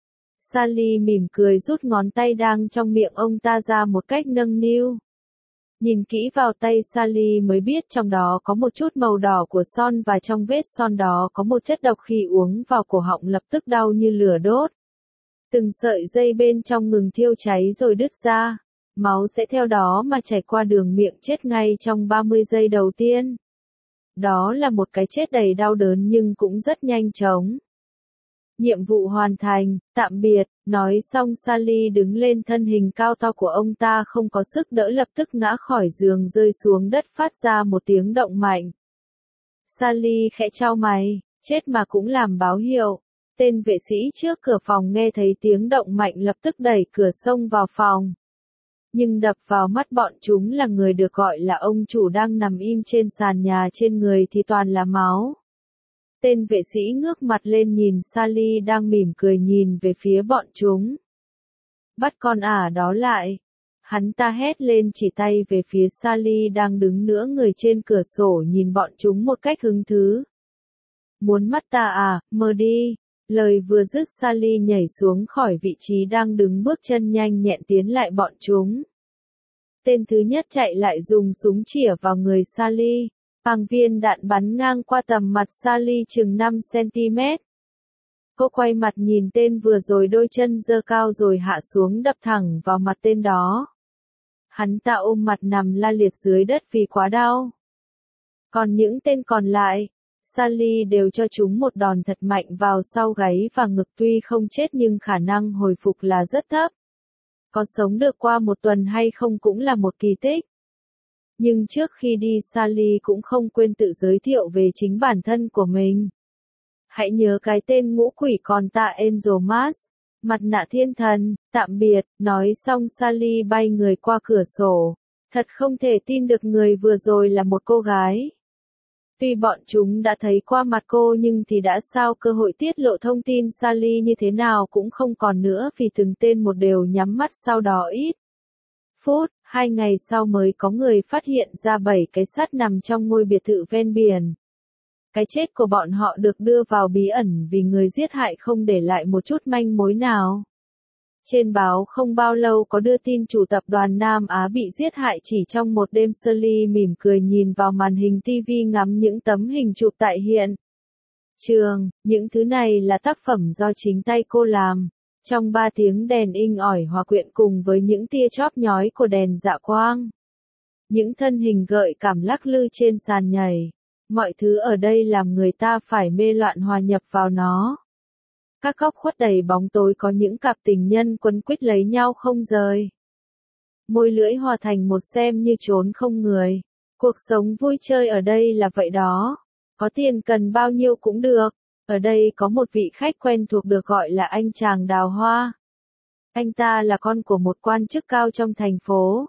Sally mỉm cười rút ngón tay đang trong miệng ông ta ra một cách nâng niu. Nhìn kỹ vào tay Sally mới biết trong đó có một chút màu đỏ của son, và trong vết son đó có một chất độc, khi uống vào cổ họng lập tức đau như lửa đốt. Từng sợi dây bên trong ngừng thiêu cháy rồi đứt ra. Máu sẽ theo đó mà chảy qua đường miệng, chết ngay trong 30 giây đầu tiên. Đó là một cái chết đầy đau đớn nhưng cũng rất nhanh chóng. Nhiệm vụ hoàn thành, tạm biệt, nói xong Sally đứng lên, thân hình cao to của ông ta không có sức đỡ lập tức ngã khỏi giường, rơi xuống đất phát ra một tiếng động mạnh. Sally khẽ chau mày, chết mà cũng làm báo hiệu. Tên vệ sĩ trước cửa phòng nghe thấy tiếng động mạnh lập tức đẩy cửa xông vào phòng. Nhưng đập vào mắt bọn chúng là người được gọi là ông chủ đang nằm im trên sàn nhà, trên người thì toàn là máu. Tên vệ sĩ ngước mặt lên nhìn Sally đang mỉm cười nhìn về phía bọn chúng. Bắt con ả đó lại. Hắn ta hét lên, chỉ tay về phía Sally đang đứng nửa người trên cửa sổ nhìn bọn chúng một cách hứng thú. Muốn mắt ta à, mơ đi. Lời vừa dứt Sally nhảy xuống khỏi vị trí đang đứng, bước chân nhanh nhẹn tiến lại bọn chúng. Tên thứ nhất chạy lại dùng súng chĩa vào người Sally. Hàng viên đạn bắn ngang qua tầm mặt Sally chừng 5 cm. Cô quay mặt nhìn tên vừa rồi, đôi chân giơ cao rồi hạ xuống đập thẳng vào mặt tên đó. Hắn ta ôm mặt nằm la liệt dưới đất vì quá đau. Còn những tên còn lại, Sally đều cho chúng một đòn thật mạnh vào sau gáy và ngực, tuy không chết nhưng khả năng hồi phục là rất thấp. Có sống được qua một tuần hay không cũng là một kỳ tích. Nhưng trước khi đi, Sally cũng không quên tự giới thiệu về chính bản thân của mình. Hãy nhớ cái tên ngũ quỷ còn tạ Angel Mask, mặt nạ thiên thần, tạm biệt, nói xong Sally bay người qua cửa sổ. Thật không thể tin được người vừa rồi là một cô gái. Tuy bọn chúng đã thấy qua mặt cô nhưng thì đã sao, cơ hội tiết lộ thông tin Sally như thế nào cũng không còn nữa, vì từng tên một đều nhắm mắt. Sau đó ít phút, 2 ngày sau mới có người phát hiện ra 7 cái xác nằm trong ngôi biệt thự ven biển. Cái chết của bọn họ được đưa vào bí ẩn vì người giết hại không để lại một chút manh mối nào. Trên báo không bao lâu có đưa tin chủ tập đoàn Nam Á bị giết hại chỉ trong một đêm. Sally mỉm cười nhìn vào màn hình TV ngắm những tấm hình chụp tại hiện trường. Những thứ này là tác phẩm do chính tay cô làm. Trong 3 tiếng đèn in ỏi hòa quyện cùng với những tia chóp nhói của đèn dạ quang. Những thân hình gợi cảm lắc lư trên sàn nhảy. Mọi thứ ở đây làm người ta phải mê loạn hòa nhập vào nó. Các góc khuất đầy bóng tối có những cặp tình nhân quấn quýt lấy nhau không rời. Môi lưỡi hòa thành một, xem như chốn không người. Cuộc sống vui chơi ở đây là vậy đó. Có tiền cần bao nhiêu cũng được. Ở đây có một vị khách quen thuộc được gọi là anh chàng Đào Hoa. Anh ta là con của một quan chức cao trong thành phố.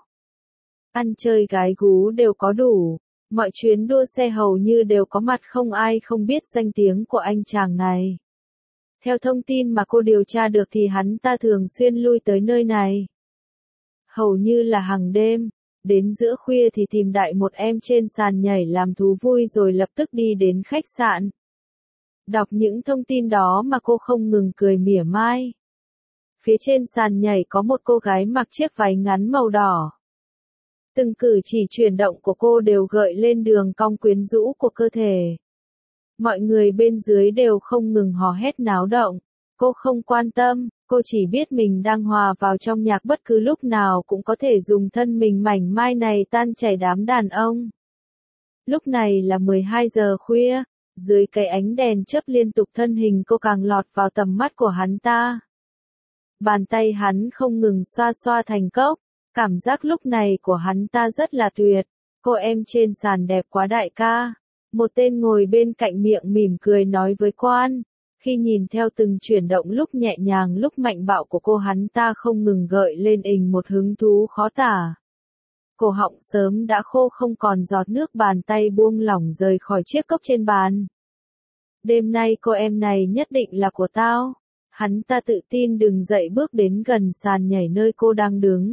Ăn chơi gái gú đều có đủ. Mọi chuyến đua xe hầu như đều có mặt, không ai không biết danh tiếng của anh chàng này. Theo thông tin mà cô điều tra được thì hắn ta thường xuyên lui tới nơi này. Hầu như là hàng đêm, đến giữa khuya thì tìm đại một em trên sàn nhảy làm thú vui rồi lập tức đi đến khách sạn. Đọc những thông tin đó mà cô không ngừng cười mỉa mai. Phía trên sàn nhảy có một cô gái mặc chiếc váy ngắn màu đỏ. Từng cử chỉ chuyển động của cô đều gợi lên đường cong quyến rũ của cơ thể. Mọi người bên dưới đều không ngừng hò hét náo động. Cô không quan tâm, cô chỉ biết mình đang hòa vào trong nhạc, bất cứ lúc nào cũng có thể dùng thân mình mảnh mai này tan chảy đám đàn ông. Lúc này là 12 giờ khuya, Dưới cái ánh đèn chớp liên tục thân hình cô càng lọt vào tầm mắt của hắn ta. Bàn tay hắn không ngừng xoa xoa thành cốc, cảm giác lúc này của hắn ta rất là tuyệt. Cô em trên sàn đẹp quá đại ca. Một tên ngồi bên cạnh miệng mỉm cười nói với Quan. Khi nhìn theo từng chuyển động lúc nhẹ nhàng lúc mạnh bạo của cô, hắn ta không ngừng gợi lên một hứng thú khó tả. Cổ họng sớm đã khô không còn giọt nước, bàn tay buông lỏng rời khỏi chiếc cốc trên bàn. Đêm nay cô em này nhất định là của tao. Hắn ta tự tin đứng dậy bước đến gần sàn nhảy nơi cô đang đứng.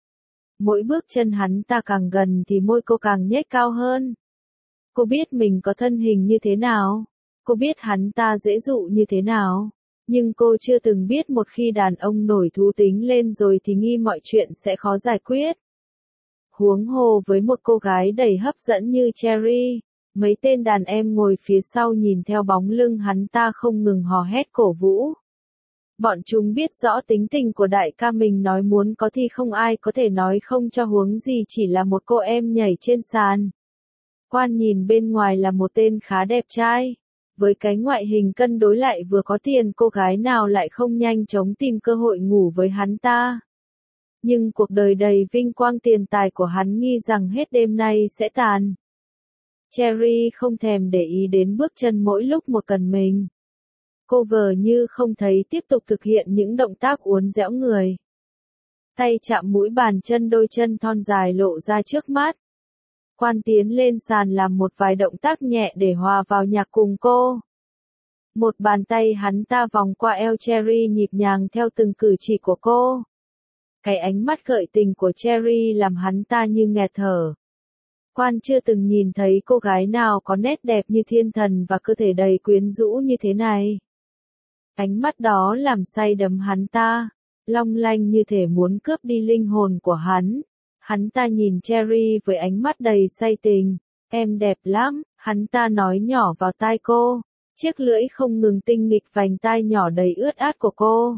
Mỗi bước chân hắn ta càng gần thì môi cô càng nhếch cao hơn. Cô biết mình có thân hình như thế nào. Cô biết hắn ta dễ dụ như thế nào. Nhưng cô chưa từng biết một khi đàn ông nổi thú tính lên rồi thì nghi mọi chuyện sẽ khó giải quyết. Huống hồ với một cô gái đầy hấp dẫn như Cherry, mấy tên đàn em ngồi phía sau nhìn theo bóng lưng hắn ta không ngừng hò hét cổ vũ. Bọn chúng biết rõ tính tình của đại ca mình, nói muốn có thì không ai có thể nói không cho, huống gì chỉ là một cô em nhảy trên sàn. Quan nhìn bên ngoài là một tên khá đẹp trai. Với cái ngoại hình cân đối lại vừa có tiền, cô gái nào lại không nhanh chóng tìm cơ hội ngủ với hắn ta. Nhưng cuộc đời đầy vinh quang tiền tài của hắn nghi rằng hết đêm nay sẽ tàn. Cherry không thèm để ý đến bước chân mỗi lúc một cần mình. Cô vờ như không thấy, tiếp tục thực hiện những động tác uốn dẻo người. Tay chạm mũi bàn chân, đôi chân thon dài lộ ra trước mắt. Quan tiến lên sàn làm một vài động tác nhẹ để hòa vào nhạc cùng cô. Một bàn tay hắn ta vòng qua eo Cherry nhịp nhàng theo từng cử chỉ của cô. Cái ánh mắt gợi tình của Cherry làm hắn ta như nghẹt thở. Quan chưa từng nhìn thấy cô gái nào có nét đẹp như thiên thần và cơ thể đầy quyến rũ như thế này. Ánh mắt đó làm say đắm hắn ta, long lanh như thể muốn cướp đi linh hồn của hắn. Hắn ta nhìn Cherry với ánh mắt đầy say tình. Em đẹp lắm, hắn ta nói nhỏ vào tai cô. Chiếc lưỡi không ngừng tinh nghịch vành tai nhỏ đầy ướt át của cô.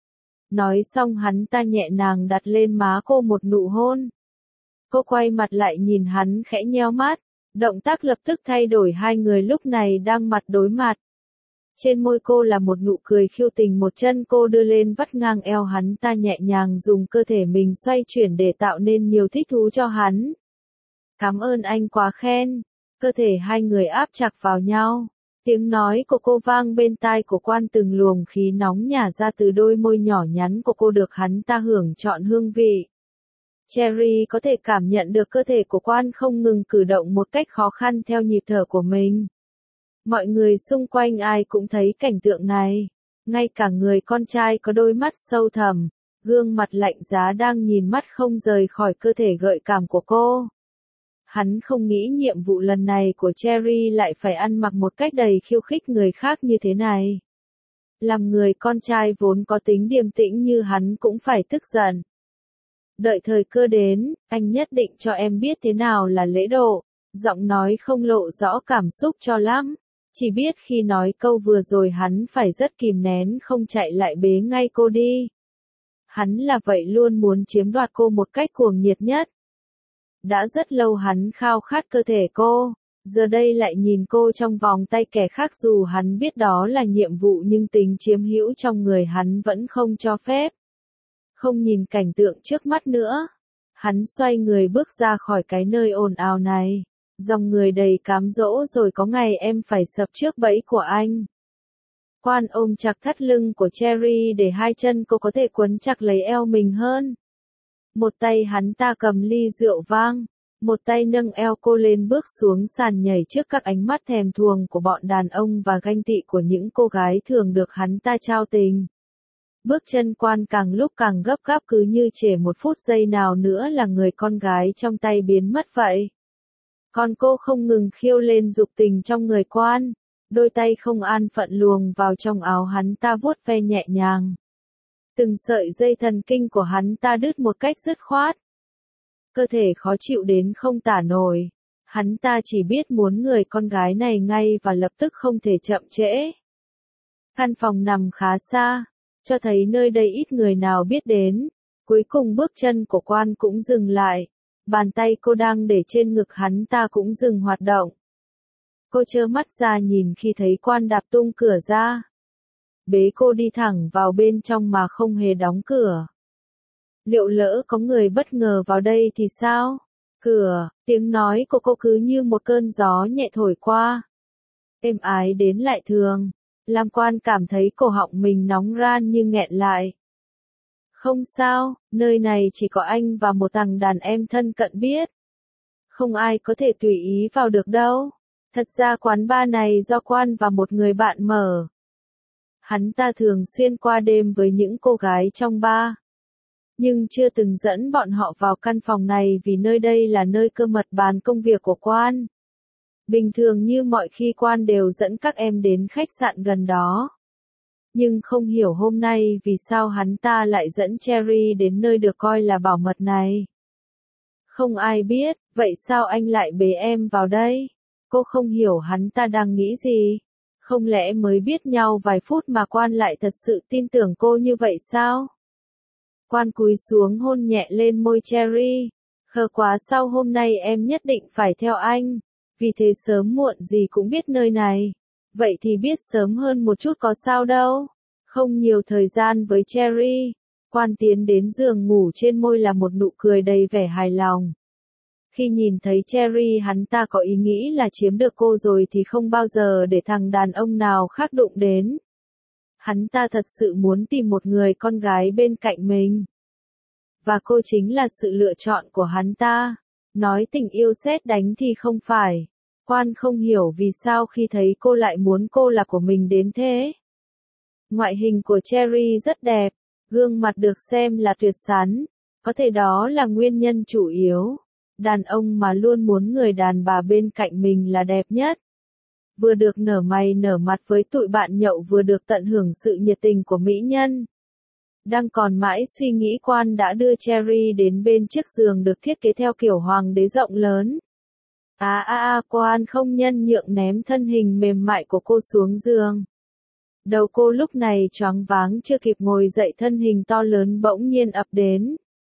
Nói xong hắn ta nhẹ nhàng đặt lên má cô một nụ hôn. Cô quay mặt lại nhìn hắn khẽ nheo mắt. Động tác lập tức thay đổi, hai người lúc này đang mặt đối mặt. Trên môi cô là một nụ cười khiêu tình, một chân cô đưa lên vắt ngang eo hắn ta, nhẹ nhàng dùng cơ thể mình xoay chuyển để tạo nên nhiều thích thú cho hắn. Cảm ơn anh quá khen. Cơ thể hai người áp chặt vào nhau. Tiếng nói của cô vang bên tai của Quan, từng luồng khí nóng nhả ra từ đôi môi nhỏ nhắn của cô được hắn ta hưởng trọn hương vị. Cherry có thể cảm nhận được cơ thể của Quan không ngừng cử động một cách khó khăn theo nhịp thở của mình. Mọi người xung quanh ai cũng thấy cảnh tượng này. Ngay cả người con trai có đôi mắt sâu thẳm, gương mặt lạnh giá đang nhìn mắt không rời khỏi cơ thể gợi cảm của cô. Hắn không nghĩ nhiệm vụ lần này của Cherry lại phải ăn mặc một cách đầy khiêu khích người khác như thế này. Làm người con trai vốn có tính điềm tĩnh như hắn cũng phải tức giận. Đợi thời cơ đến, anh nhất định cho em biết thế nào là lễ độ. Giọng nói không lộ rõ cảm xúc cho lắm. Chỉ biết khi nói câu vừa rồi hắn phải rất kìm nén không chạy lại bế ngay cô đi. Hắn là vậy, luôn muốn chiếm đoạt cô một cách cuồng nhiệt nhất. Đã rất lâu hắn khao khát cơ thể cô, giờ đây lại nhìn cô trong vòng tay kẻ khác, dù hắn biết đó là nhiệm vụ nhưng tính chiếm hữu trong người hắn vẫn không cho phép. Không nhìn cảnh tượng trước mắt nữa, hắn xoay người bước ra khỏi cái nơi ồn ào này. Dòng người đầy cám dỗ, rồi có ngày em phải sập trước bẫy của anh. Quan ôm chặt thắt lưng của Cherry để hai chân cô có thể quấn chặt lấy eo mình hơn. Một tay hắn ta cầm ly rượu vang, một tay nâng eo cô lên bước xuống sàn nhảy trước các ánh mắt thèm thuồng của bọn đàn ông và ganh tị của những cô gái thường được hắn ta trao tình. Bước chân Quan càng lúc càng gấp gáp, cứ như chỉ một phút giây nào nữa là người con gái trong tay biến mất vậy. Còn cô không ngừng khiêu lên dục tình trong người Quan, đôi tay không an phận luồn vào trong áo hắn ta vuốt ve nhẹ nhàng. Từng sợi dây thần kinh của hắn ta đứt một cách dứt khoát. Cơ thể khó chịu đến không tả nổi. Hắn ta chỉ biết muốn người con gái này ngay và lập tức, không thể chậm trễ. Căn phòng nằm khá xa, cho thấy nơi đây ít người nào biết đến. Cuối cùng bước chân của Quan cũng dừng lại. Bàn tay cô đang để trên ngực hắn ta cũng dừng hoạt động. Cô trơ mắt ra nhìn khi thấy quan đạp tung cửa ra. Bế cô đi thẳng vào bên trong mà không hề đóng cửa. Liệu lỡ có người bất ngờ vào đây thì sao? Cửa, tiếng nói của cô cứ như một cơn gió nhẹ thổi qua. Êm ái đến lại thường, làm quan cảm thấy cổ họng mình nóng ran như nghẹn lại. Không sao, nơi này chỉ có anh và một thằng đàn em thân cận biết. Không ai có thể tùy ý vào được đâu. Thật ra quán bar này do quan và một người bạn mở. Hắn ta thường xuyên qua đêm với những cô gái trong bar. Nhưng chưa từng dẫn bọn họ vào căn phòng này vì nơi đây là nơi cơ mật bàn công việc của quan. Bình thường như mọi khi quan đều dẫn các em đến khách sạn gần đó. Nhưng không hiểu hôm nay vì sao hắn ta lại dẫn Cherry đến nơi được coi là bảo mật này. Không ai biết, vậy sao anh lại bế em vào đây? Cô không hiểu hắn ta đang nghĩ gì. Không lẽ mới biết nhau vài phút mà quan lại thật sự tin tưởng cô như vậy sao? Quan cúi xuống hôn nhẹ lên môi Cherry. Khờ quá sao hôm nay em nhất định phải theo anh. Vì thế sớm muộn gì cũng biết nơi này. Vậy thì biết sớm hơn một chút có sao đâu. Không nhiều thời gian với Cherry. Quan tiến đến giường ngủ trên môi là một nụ cười đầy vẻ hài lòng. Khi nhìn thấy Cherry hắn ta có ý nghĩ là chiếm được cô rồi thì không bao giờ để thằng đàn ông nào khác đụng đến. Hắn ta thật sự muốn tìm một người con gái bên cạnh mình. Và cô chính là sự lựa chọn của hắn ta. Nói tình yêu sét đánh thì không phải. Quan không hiểu vì sao khi thấy cô lại muốn cô là của mình đến thế. Ngoại hình của Cherry rất đẹp, gương mặt được xem là tuyệt sắn. Có thể đó là nguyên nhân chủ yếu. Đàn ông mà luôn muốn người đàn bà bên cạnh mình là đẹp nhất. Vừa được nở mày nở mặt với tụi bạn nhậu vừa được tận hưởng sự nhiệt tình của mỹ nhân. Đang còn mãi suy nghĩ quan đã đưa Cherry đến bên chiếc giường được thiết kế theo kiểu hoàng đế rộng lớn. Quan không nhân nhượng ném thân hình mềm mại của cô xuống giường. Đầu cô lúc này choáng váng chưa kịp ngồi dậy thân hình to lớn bỗng nhiên ập đến.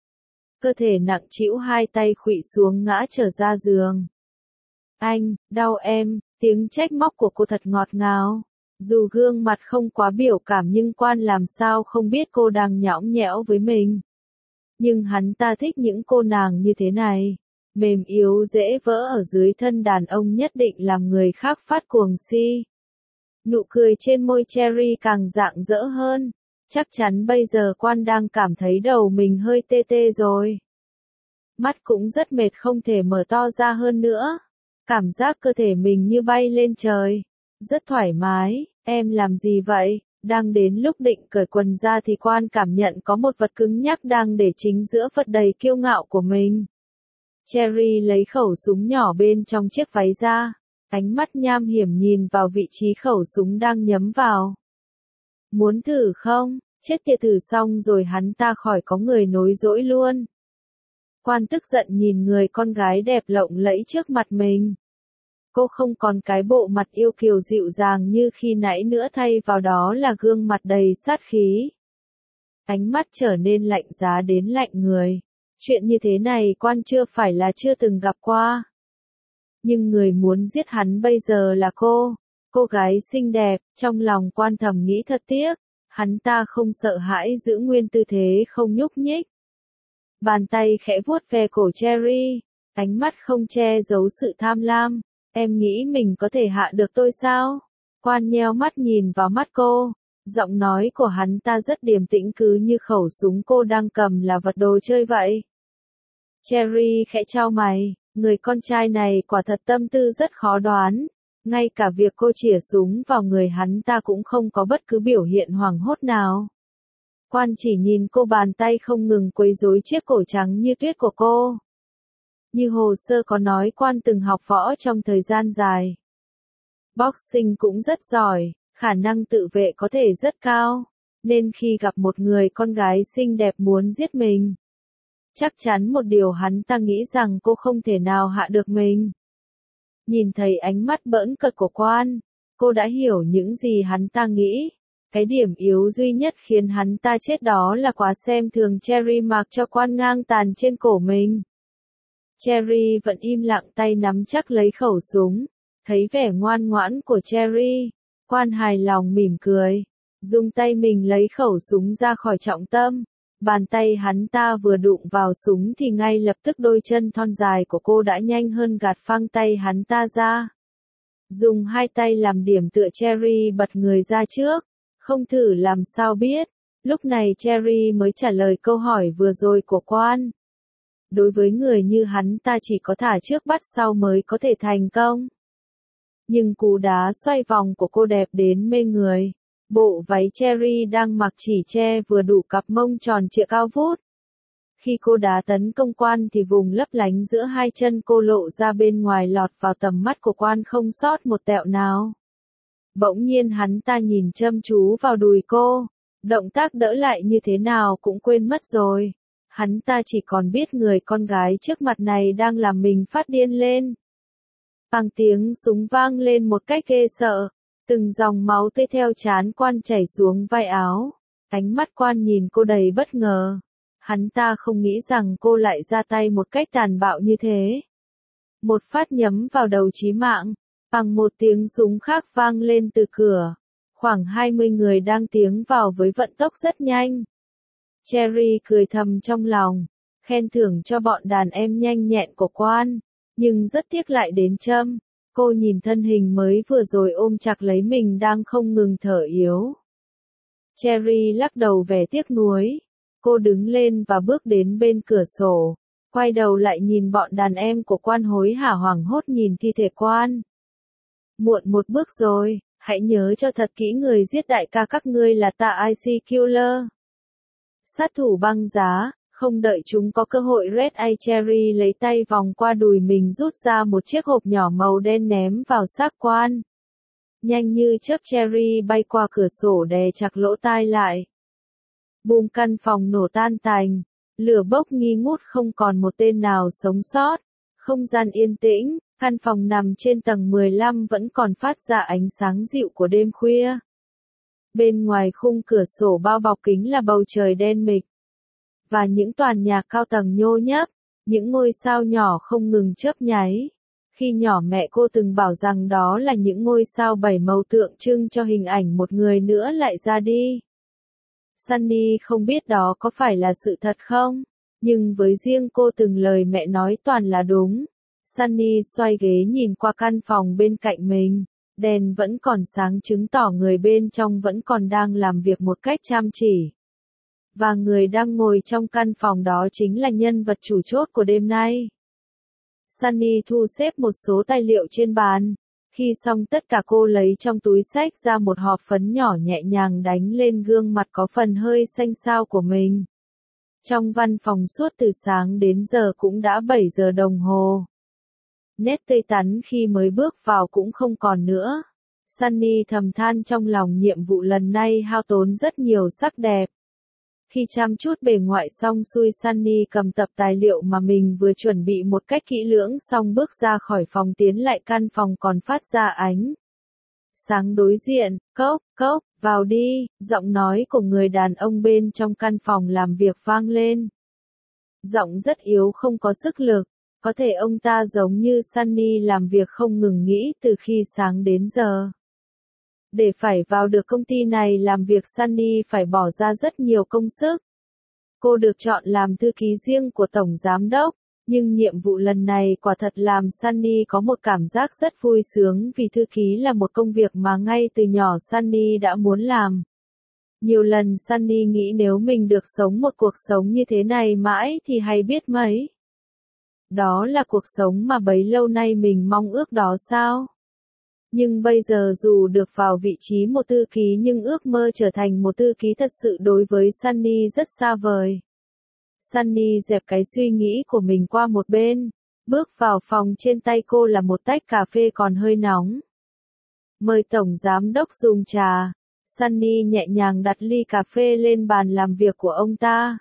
Cơ thể nặng trĩu hai tay khuỵu xuống ngã trở ra giường. Anh, đau em, tiếng trách móc của cô thật ngọt ngào. Dù gương mặt không quá biểu cảm nhưng quan làm sao không biết cô đang nhõng nhẽo với mình. Nhưng hắn ta thích những cô nàng như thế này. Mềm yếu dễ vỡ ở dưới thân đàn ông nhất định làm người khác phát cuồng si. Nụ cười trên môi Cherry càng rạng rỡ hơn. Chắc chắn bây giờ quan đang cảm thấy đầu mình hơi tê tê rồi. Mắt cũng rất mệt không thể mở to ra hơn nữa. Cảm giác cơ thể mình như bay lên trời. Rất thoải mái, em làm gì vậy? Đang đến lúc định cởi quần ra thì quan cảm nhận có một vật cứng nhắc đang để chính giữa vật đầy kiêu ngạo của mình. Cherry lấy khẩu súng nhỏ bên trong chiếc váy ra. Ánh mắt nham hiểm nhìn vào vị trí khẩu súng đang nhắm vào. Muốn thử không? Chết tiệt thử xong rồi hắn ta khỏi có người nối dỗi luôn. Quan tức giận nhìn người con gái đẹp lộng lẫy trước mặt mình. Cô không còn cái bộ mặt yêu kiều dịu dàng như khi nãy nữa thay vào đó là gương mặt đầy sát khí. Ánh mắt trở nên lạnh giá đến lạnh người. Chuyện như thế này quan chưa phải là chưa từng gặp qua. Nhưng người muốn giết hắn bây giờ là cô gái xinh đẹp, trong lòng quan thầm nghĩ thật tiếc, hắn ta không sợ hãi giữ nguyên tư thế không nhúc nhích. Bàn tay khẽ vuốt ve cổ Cherry, ánh mắt không che giấu sự tham lam, em nghĩ mình có thể hạ được tôi sao? Quan nheo mắt nhìn vào mắt cô, giọng nói của hắn ta rất điềm tĩnh cứ như khẩu súng cô đang cầm là vật đồ chơi vậy. Cherry khẽ chau mày. Người con trai này quả thật tâm tư rất khó đoán. Ngay cả việc cô chĩa súng vào người hắn ta cũng không có bất cứ biểu hiện hoảng hốt nào. Quan chỉ nhìn cô bàn tay không ngừng quấy rối chiếc cổ trắng như tuyết của cô. Như hồ sơ có nói quan từng học võ trong thời gian dài. Boxing cũng rất giỏi, khả năng tự vệ có thể rất cao. Nên khi gặp một người con gái xinh đẹp muốn giết mình, chắc chắn một điều hắn ta nghĩ rằng cô không thể nào hạ được mình. Nhìn thấy ánh mắt bỡn cợt của quan, cô đã hiểu những gì hắn ta nghĩ. Cái điểm yếu duy nhất khiến hắn ta chết đó là quá xem thường Cherry mặc cho quan ngang tàn trên cổ mình. Cherry vẫn im lặng tay nắm chắc lấy khẩu súng. Thấy vẻ ngoan ngoãn của Cherry, Quan hài lòng mỉm cười, dùng tay mình lấy khẩu súng ra khỏi trọng tâm. Bàn tay hắn ta vừa đụng vào súng thì ngay lập tức đôi chân thon dài của cô đã nhanh hơn gạt phăng tay hắn ta ra. Dùng hai tay làm điểm tựa, Cherry bật người ra trước, không thử làm sao biết. Lúc này Cherry mới trả lời câu hỏi vừa rồi của Quan. Đối với người như hắn ta chỉ có thả trước bắt sau mới có thể thành công. Nhưng cú đá xoay vòng của cô đẹp đến mê người. Bộ váy Cherry đang mặc chỉ che vừa đủ cặp mông tròn trịa cao vút. Khi cô đá tấn công Quan thì vùng lấp lánh giữa hai chân cô lộ ra bên ngoài, lọt vào tầm mắt của Quan không sót một tẹo nào. Bỗng nhiên hắn ta nhìn chăm chú vào đùi cô, động tác đỡ lại như thế nào cũng quên mất rồi. Hắn ta chỉ còn biết người con gái trước mặt này đang làm mình phát điên lên. Bằng tiếng súng vang lên một cách ghê sợ, từng dòng máu tươi theo trán Quan chảy xuống vai áo. Ánh mắt Quan nhìn cô đầy bất ngờ. Hắn ta không nghĩ rằng cô lại ra tay một cách tàn bạo như thế. Một phát nhắm vào đầu chí mạng, bằng một tiếng súng khác vang lên từ cửa. Khoảng 20 người đang tiến vào với vận tốc rất nhanh. Cherry cười thầm trong lòng, khen thưởng cho bọn đàn em nhanh nhẹn của Quan, nhưng rất tiếc lại đến châm. Cô nhìn thân hình mới vừa rồi ôm chặt lấy mình đang không ngừng thở yếu. Cherry lắc đầu vẻ tiếc nuối. Cô đứng lên và bước đến bên cửa sổ, quay đầu lại nhìn bọn đàn em của Quan hối hả hoảng hốt nhìn thi thể Quan. Muộn một bước rồi, hãy nhớ cho thật kỹ người giết đại ca các ngươi là ta, IC Killer. Sát thủ băng giá. Không đợi chúng có cơ hội, Red Eye Cherry lấy tay vòng qua đùi mình, rút ra một chiếc hộp nhỏ màu đen ném vào xác Quan. Nhanh như chớp, Cherry bay qua cửa sổ đè chặt lỗ tai lại. Bùm, căn phòng nổ tan tành, lửa bốc nghi ngút, không còn một tên nào sống sót. Không gian yên tĩnh, căn phòng nằm trên tầng 15 vẫn còn phát ra ánh sáng dịu của đêm khuya. Bên ngoài khung cửa sổ bao bọc kính là bầu trời đen mịch. Và những tòa nhà cao tầng nhô nhấp, những ngôi sao nhỏ không ngừng chớp nháy. Khi nhỏ mẹ cô từng bảo rằng đó là những ngôi sao 7 màu tượng trưng cho hình ảnh một người nữa lại ra đi. Sunny không biết đó có phải là sự thật không, nhưng với riêng cô từng lời mẹ nói toàn là đúng. Sunny xoay ghế nhìn qua căn phòng bên cạnh mình, đèn vẫn còn sáng chứng tỏ người bên trong vẫn còn đang làm việc một cách chăm chỉ. Và người đang ngồi trong căn phòng đó chính là nhân vật chủ chốt của đêm nay. Sunny thu xếp một số tài liệu trên bàn. Khi xong tất cả, cô lấy trong túi xách ra một hộp phấn nhỏ, nhẹ nhàng đánh lên gương mặt có phần hơi xanh xao của mình. Trong văn phòng suốt từ sáng đến giờ cũng đã 7 giờ đồng hồ. Nét tươi tắn khi mới bước vào cũng không còn nữa. Sunny thầm than trong lòng, nhiệm vụ lần này hao tốn rất nhiều sắc đẹp. Khi chăm chút bề ngoại xong xuôi, Sunny cầm tập tài liệu mà mình vừa chuẩn bị một cách kỹ lưỡng xong bước ra khỏi phòng, tiến lại căn phòng còn phát ra ánh sáng đối diện. Cốc, cốc, vào đi, giọng nói của người đàn ông bên trong căn phòng làm việc vang lên. Giọng rất yếu, không có sức lực, có thể ông ta giống như Sunny làm việc không ngừng nghỉ từ khi sáng đến giờ. Để phải vào được công ty này làm việc, Sunny phải bỏ ra rất nhiều công sức. Cô được chọn làm thư ký riêng của Tổng Giám đốc, nhưng nhiệm vụ lần này quả thật làm Sunny có một cảm giác rất vui sướng, vì thư ký là một công việc mà ngay từ nhỏ Sunny đã muốn làm. Nhiều lần Sunny nghĩ nếu mình được sống một cuộc sống như thế này mãi thì hay biết mấy. Đó là cuộc sống mà bấy lâu nay mình mong ước đó sao? Nhưng bây giờ dù được vào vị trí một thư ký, nhưng ước mơ trở thành một thư ký thật sự đối với Sunny rất xa vời. Sunny dẹp cái suy nghĩ của mình qua một bên, bước vào phòng, trên tay cô là một tách cà phê còn hơi nóng. Mời Tổng Giám đốc dùng trà. Sunny nhẹ nhàng đặt ly cà phê lên bàn làm việc của ông ta.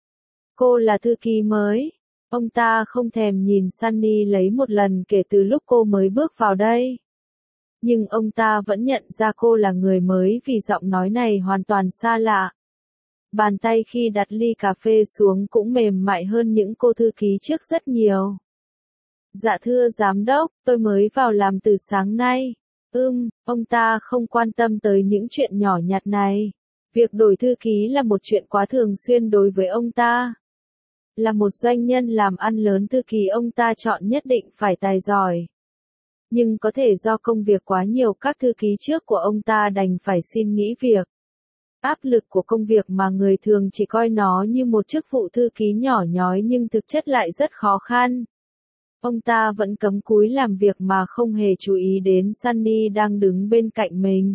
Cô là thư ký mới. Ông ta không thèm nhìn Sunny lấy một lần kể từ lúc cô mới bước vào đây. Nhưng ông ta vẫn nhận ra cô là người mới vì giọng nói này hoàn toàn xa lạ. Bàn tay khi đặt ly cà phê xuống cũng mềm mại hơn những cô thư ký trước rất nhiều. Dạ thưa giám đốc, tôi mới vào làm từ sáng nay. Ông ta không quan tâm tới những chuyện nhỏ nhặt này. Việc đổi thư ký là một chuyện quá thường xuyên đối với ông ta. Là một doanh nhân làm ăn lớn, thư ký ông ta chọn nhất định phải tài giỏi. Nhưng có thể do công việc quá nhiều, các thư ký trước của ông ta đành phải xin nghỉ việc. Áp lực của công việc mà người thường chỉ coi nó như một chức vụ thư ký nhỏ nhói nhưng thực chất lại rất khó khăn. Ông ta vẫn cắm cúi làm việc mà không hề chú ý đến Sunny đang đứng bên cạnh mình.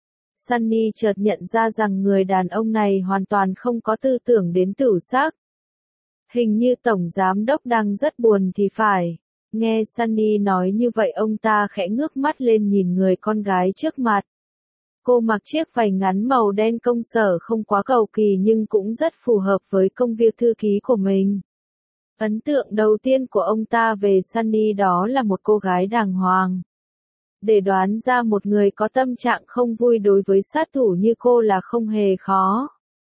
Sunny chợt nhận ra rằng người đàn ông này hoàn toàn không có tư tưởng đến tửu sắc. Hình như tổng giám đốc đang rất buồn thì phải. Nghe Sunny nói như vậy, ông ta khẽ ngước mắt lên nhìn người con gái trước mặt. Cô mặc chiếc váy ngắn màu đen công sở không quá cầu kỳ nhưng cũng rất phù hợp với công việc thư ký của mình. Ấn tượng đầu tiên của ông ta về Sunny đó là một cô gái đàng hoàng. Để đoán ra một người có tâm trạng không vui đối với sát thủ như cô là không hề khó.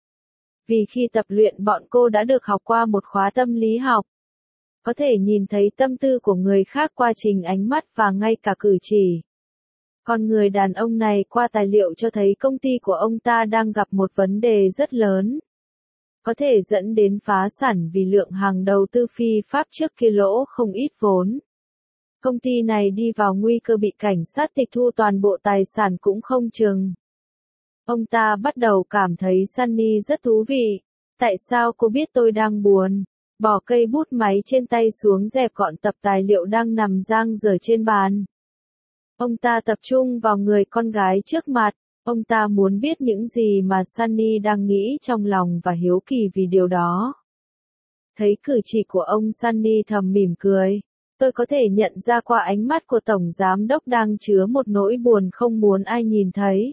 Vì khi tập luyện, bọn cô đã được học qua một khóa tâm lý học. Có thể nhìn thấy tâm tư của người khác qua trình ánh mắt và ngay cả cử chỉ. Còn người đàn ông này, qua tài liệu cho thấy công ty của ông ta đang gặp một vấn đề rất lớn. Có thể dẫn đến phá sản vì lượng hàng đầu tư phi pháp trước kia lỗ không ít vốn. Công ty này đi vào nguy cơ bị cảnh sát tịch thu toàn bộ tài sản cũng không chừng. Ông ta bắt đầu cảm thấy Sunny rất thú vị. Tại sao cô biết tôi đang buồn? Bỏ cây bút máy trên tay xuống, dẹp gọn tập tài liệu đang nằm dang dở trên bàn. Ông ta tập trung vào người con gái trước mặt. Ông ta muốn biết những gì mà Sunny đang nghĩ trong lòng và hiếu kỳ vì điều đó. Thấy cử chỉ của ông, Sunny thầm mỉm cười. Tôi có thể nhận ra qua ánh mắt của tổng giám đốc đang chứa một nỗi buồn không muốn ai nhìn thấy.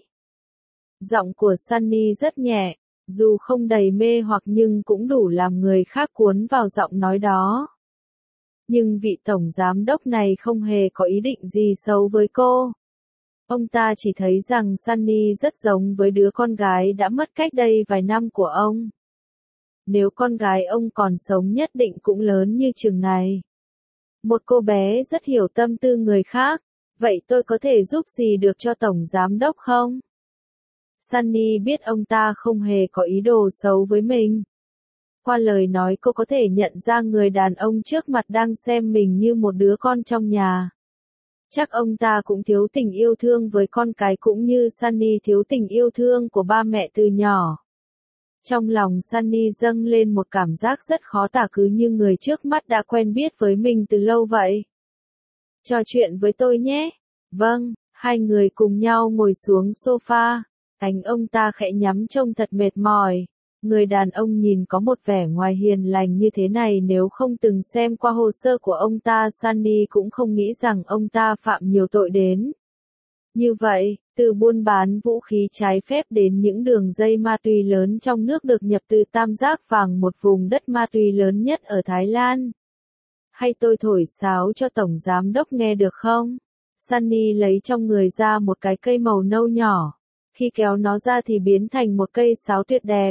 Giọng của Sunny rất nhẹ, dù không đầy mê hoặc nhưng cũng đủ làm người khác cuốn vào giọng nói đó. Nhưng vị tổng giám đốc này không hề có ý định gì xấu với cô. Ông ta chỉ thấy rằng Sunny rất giống với đứa con gái đã mất cách đây vài năm của ông. Nếu con gái ông còn sống nhất định cũng lớn như chừng này. Một cô bé rất hiểu tâm tư người khác. Vậy tôi có thể giúp gì được cho tổng giám đốc không? Sunny biết ông ta không hề có ý đồ xấu với mình. Qua lời nói, cô có thể nhận ra người đàn ông trước mặt đang xem mình như một đứa con trong nhà. Chắc ông ta cũng thiếu tình yêu thương với con cái cũng như Sunny thiếu tình yêu thương của ba mẹ từ nhỏ. Trong lòng Sunny dâng lên một cảm giác rất khó tả, cứ như người trước mắt đã quen biết với mình từ lâu vậy. Trò chuyện với tôi nhé. Vâng, hai người cùng nhau ngồi xuống sofa. Ánh ông ta khẽ nhắm, trông thật mệt mỏi. Người đàn ông nhìn có một vẻ ngoài hiền lành như thế này, nếu không từng xem qua hồ sơ của ông ta, Sunny cũng không nghĩ rằng ông ta phạm nhiều tội đến. Như vậy, từ buôn bán vũ khí trái phép đến những đường dây ma túy lớn trong nước được nhập từ Tam Giác Vàng, một vùng đất ma túy lớn nhất ở Thái Lan. Hay tôi thổi sáo cho tổng giám đốc nghe được không? Sunny lấy trong người ra một cái cây màu nâu nhỏ. Khi kéo nó ra thì biến thành một cây sáo tuyệt đẹp.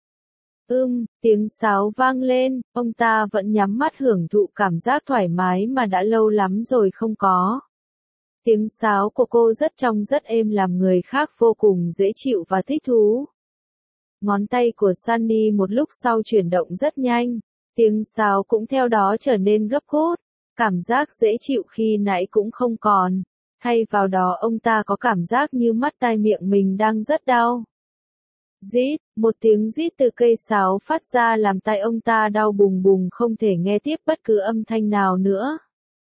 Tiếng sáo vang lên, ông ta vẫn nhắm mắt hưởng thụ cảm giác thoải mái mà đã lâu lắm rồi không có. Tiếng sáo của cô rất trong rất êm, làm người khác vô cùng dễ chịu và thích thú. Ngón tay của Sunny một lúc sau chuyển động rất nhanh, tiếng sáo cũng theo đó trở nên gấp rút. Cảm giác dễ chịu khi nãy cũng không còn. Thay vào đó, ông ta có cảm giác như mắt tai miệng mình đang rất đau. Rít, một tiếng rít từ cây sáo phát ra làm tai ông ta đau bùng bùng, không thể nghe tiếp bất cứ âm thanh nào nữa.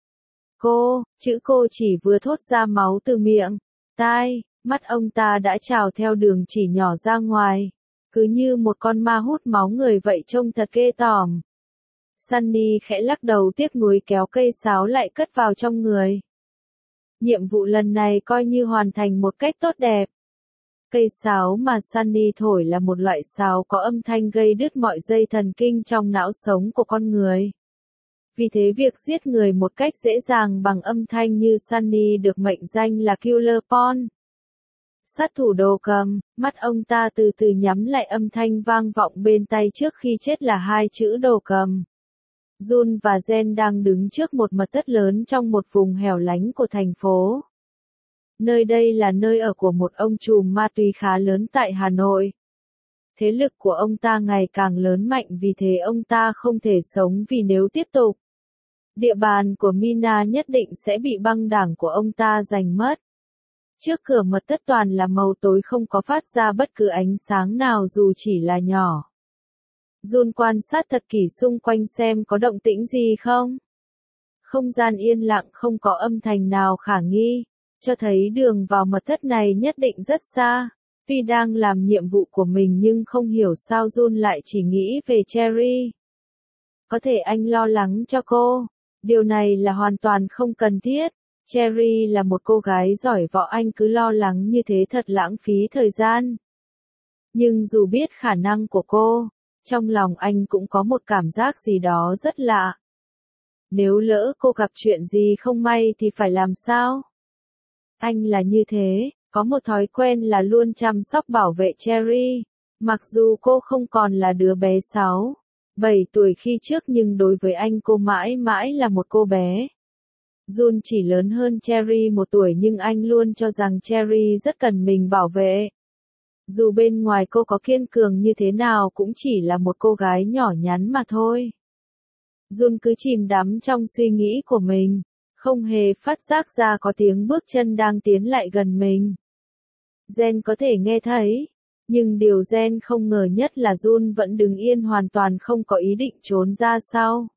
Chữ cô chỉ vừa thốt ra, máu từ miệng, tai, mắt ông ta đã trào theo đường chỉ nhỏ ra ngoài. Cứ như một con ma hút máu người vậy, trông thật ghê tởm. Sunny khẽ lắc đầu tiếc nuối, kéo cây sáo lại cất vào trong người. Nhiệm vụ lần này coi như hoàn thành một cách tốt đẹp. Cây sáo mà Sunny thổi là một loại sáo có âm thanh gây đứt mọi dây thần kinh trong não sống của con người. Vì thế việc giết người một cách dễ dàng bằng âm thanh như Sunny được mệnh danh là Killer Pawn. Sát thủ đồ cầm, mắt ông ta từ từ nhắm lại, âm thanh vang vọng bên tai trước khi chết là hai chữ đồ cầm. Jun và Jen đang đứng trước một mật thất lớn trong một vùng hẻo lánh của thành phố. Nơi đây là nơi ở của một ông trùm ma túy khá lớn tại Hà Nội. Thế lực của ông ta ngày càng lớn mạnh vì thế ông ta không thể sống vì nếu tiếp tục. Địa bàn của Mina nhất định sẽ bị băng đảng của ông ta giành mất. Trước cửa mật thất toàn là màu tối không có phát ra bất cứ ánh sáng nào dù chỉ là nhỏ. Jun quan sát thật kỹ xung quanh xem có động tĩnh gì không. Không gian yên lặng không có âm thanh nào khả nghi, cho thấy đường vào mật thất này nhất định rất xa. Tuy đang làm nhiệm vụ của mình nhưng không hiểu sao Jun lại chỉ nghĩ về Cherry. Có thể anh lo lắng cho cô. Điều này là hoàn toàn không cần thiết. Cherry là một cô gái giỏi võ, anh cứ lo lắng như thế thật lãng phí thời gian. Nhưng dù biết khả năng của cô, trong lòng anh cũng có một cảm giác gì đó rất lạ. Nếu lỡ cô gặp chuyện gì không may thì phải làm sao? Anh là như thế, có một thói quen là luôn chăm sóc bảo vệ Cherry. Mặc dù cô không còn là đứa bé 6, 7 tuổi khi trước nhưng đối với anh cô mãi mãi là một cô bé. Jun chỉ lớn hơn Cherry 1 tuổi nhưng anh luôn cho rằng Cherry rất cần mình bảo vệ. Dù bên ngoài cô có kiên cường như thế nào cũng chỉ là một cô gái nhỏ nhắn mà thôi. Jun cứ chìm đắm trong suy nghĩ của mình, không hề phát giác ra có tiếng bước chân đang tiến lại gần mình. Jen có thể nghe thấy, nhưng điều Jen không ngờ nhất là Jun vẫn đứng yên hoàn toàn không có ý định trốn ra sau.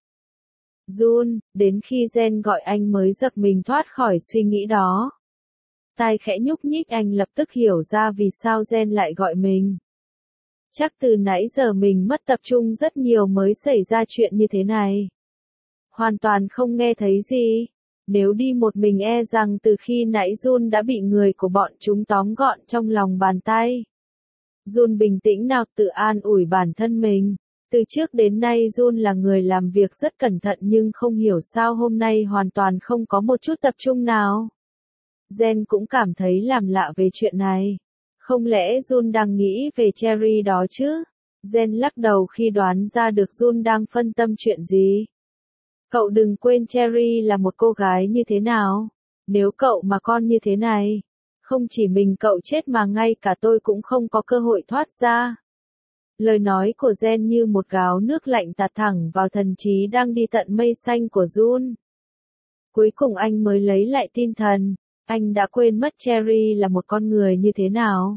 Jun, đến khi Jen gọi anh mới giật mình thoát khỏi suy nghĩ đó. Tai khẽ nhúc nhích anh lập tức hiểu ra vì sao Jen lại gọi mình. Chắc từ nãy giờ mình mất tập trung rất nhiều mới xảy ra chuyện như thế này. Hoàn toàn không nghe thấy gì. Nếu đi một mình e rằng từ khi nãy Jun đã bị người của bọn chúng tóm gọn trong lòng bàn tay. Jun bình tĩnh nào tự an ủi bản thân mình. Từ trước đến nay Jun là người làm việc rất cẩn thận nhưng không hiểu sao hôm nay hoàn toàn không có một chút tập trung nào. Jen cũng cảm thấy làm lạ về chuyện này. Không lẽ Jun đang nghĩ về Cherry đó chứ? Jen lắc đầu khi đoán ra được Jun đang phân tâm chuyện gì. Cậu đừng quên Cherry là một cô gái như thế nào. Nếu cậu mà con như thế này, không chỉ mình cậu chết mà ngay cả tôi cũng không có cơ hội thoát ra. Lời nói của Jen như một gáo nước lạnh tạt thẳng vào thần trí đang đi tận mây xanh của Jun. Cuối cùng anh mới lấy lại tinh thần. Anh đã quên mất Cherry là một con người như thế nào.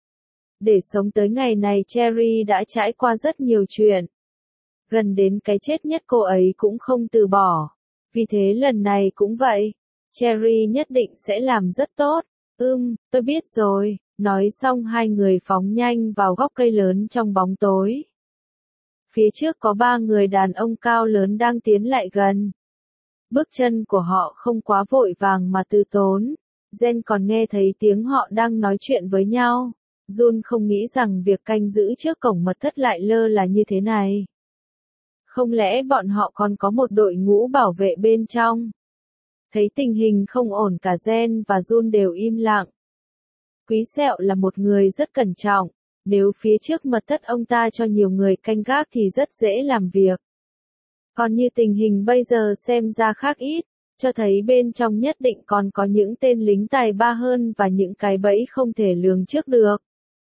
Để sống tới ngày này Cherry đã trải qua rất nhiều chuyện. Gần đến cái chết nhất cô ấy cũng không từ bỏ. Vì thế lần này cũng vậy. Cherry nhất định sẽ làm rất tốt. Tôi biết rồi. Nói xong hai người phóng nhanh vào góc cây lớn trong bóng tối. Phía trước có 3 người đàn ông cao lớn đang tiến lại gần. Bước chân của họ không quá vội vàng mà từ tốn. Jen còn nghe thấy tiếng họ đang nói chuyện với nhau. Jun không nghĩ rằng việc canh giữ trước cổng mật thất lại lơ là như thế này. Không lẽ bọn họ còn có một đội ngũ bảo vệ bên trong? Thấy tình hình không ổn cả Jen và Jun đều im lặng. Quý Sẹo là một người rất cẩn trọng. Nếu phía trước mật thất ông ta cho nhiều người canh gác thì rất dễ làm việc. Còn như tình hình bây giờ xem ra khác ít. Cho thấy bên trong nhất định còn có những tên lính tài ba hơn và những cái bẫy không thể lường trước được.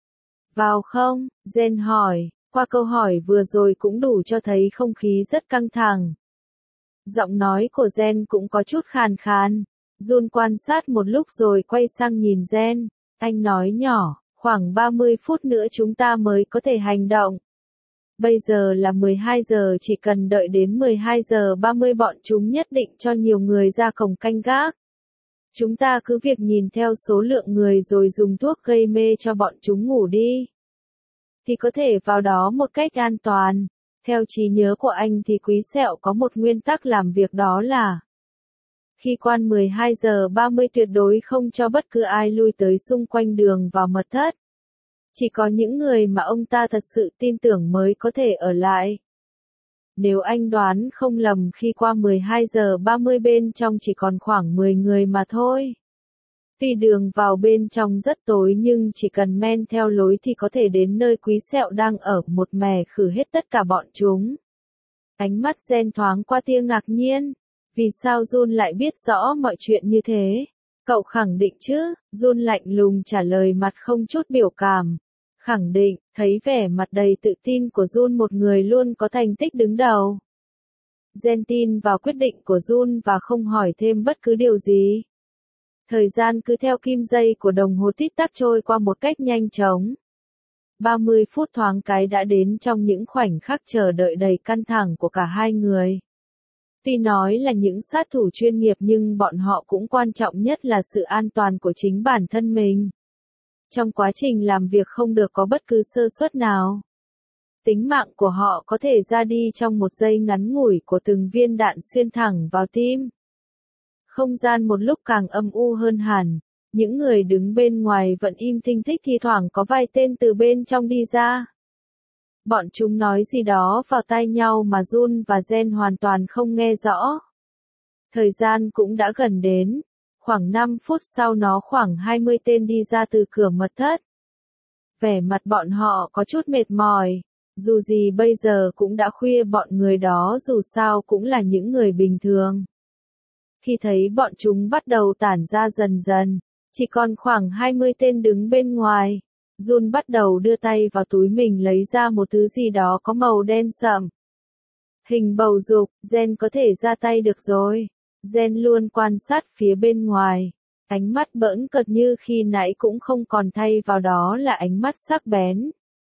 Vào không? Jen hỏi. Qua câu hỏi vừa rồi cũng đủ cho thấy không khí rất căng thẳng. Giọng nói của Jen cũng có chút khàn khàn. Jun quan sát một lúc rồi quay sang nhìn Jen. Anh nói nhỏ, khoảng 30 phút nữa chúng ta mới có thể hành động. Bây giờ là 12 giờ, chỉ cần đợi đến 12 giờ 30 bọn chúng nhất định cho nhiều người ra cổng canh gác. Chúng ta cứ việc nhìn theo số lượng người rồi dùng thuốc gây mê cho bọn chúng ngủ đi. Thì có thể vào đó một cách an toàn. Theo trí nhớ của anh thì Quý Sẹo có một nguyên tắc làm việc đó là khi qua 12 giờ 30 tuyệt đối không cho bất cứ ai lui tới xung quanh đường vào mật thất. Chỉ có những người mà ông ta thật sự tin tưởng mới có thể ở lại. Nếu anh đoán không lầm khi qua 12 giờ 30 bên trong chỉ còn khoảng 10 người mà thôi. Tuy đường vào bên trong rất tối nhưng chỉ cần men theo lối thì có thể đến nơi Quý Sẹo đang ở, một mẻ khử hết tất cả bọn chúng. Ánh mắt Gen thoáng qua tia ngạc nhiên. Vì sao Jun lại biết rõ mọi chuyện như thế? Cậu khẳng định chứ? Jun lạnh lùng trả lời mặt không chút biểu cảm. Khẳng định, thấy vẻ mặt đầy tự tin của Jun, một người luôn có thành tích đứng đầu. Gen tin vào quyết định của Jun và không hỏi thêm bất cứ điều gì. Thời gian cứ theo kim dây của đồng hồ tít tắc trôi qua một cách nhanh chóng. 30 phút thoáng cái đã đến trong những khoảnh khắc chờ đợi đầy căng thẳng của cả hai người. Tuy nói là những sát thủ chuyên nghiệp nhưng bọn họ cũng quan trọng nhất là sự an toàn của chính bản thân mình. Trong quá trình làm việc không được có bất cứ sơ suất nào. Tính mạng của họ có thể ra đi trong một giây ngắn ngủi của từng viên đạn xuyên thẳng vào tim. Không gian một lúc càng âm u hơn hẳn. Những người đứng bên ngoài vẫn im thinh thích, thi thoảng có vài tên từ bên trong đi ra. Bọn chúng nói gì đó vào tai nhau mà Jun và Gen hoàn toàn không nghe rõ. Thời gian cũng đã gần đến. Khoảng 5 phút sau nó khoảng 20 tên đi ra từ cửa mật thất. Vẻ mặt bọn họ có chút mệt mỏi. Dù gì bây giờ cũng đã khuya, bọn người đó dù sao cũng là những người bình thường. Khi thấy bọn chúng bắt đầu tản ra dần dần, chỉ còn khoảng 20 tên đứng bên ngoài, Jun bắt đầu đưa tay vào túi mình lấy ra một thứ gì đó có màu đen sậm. Hình bầu dục, Gen có thể ra tay được rồi. Gen luôn quan sát phía bên ngoài. Ánh mắt bỡn cợt như khi nãy cũng không còn, thay vào đó là ánh mắt sắc bén.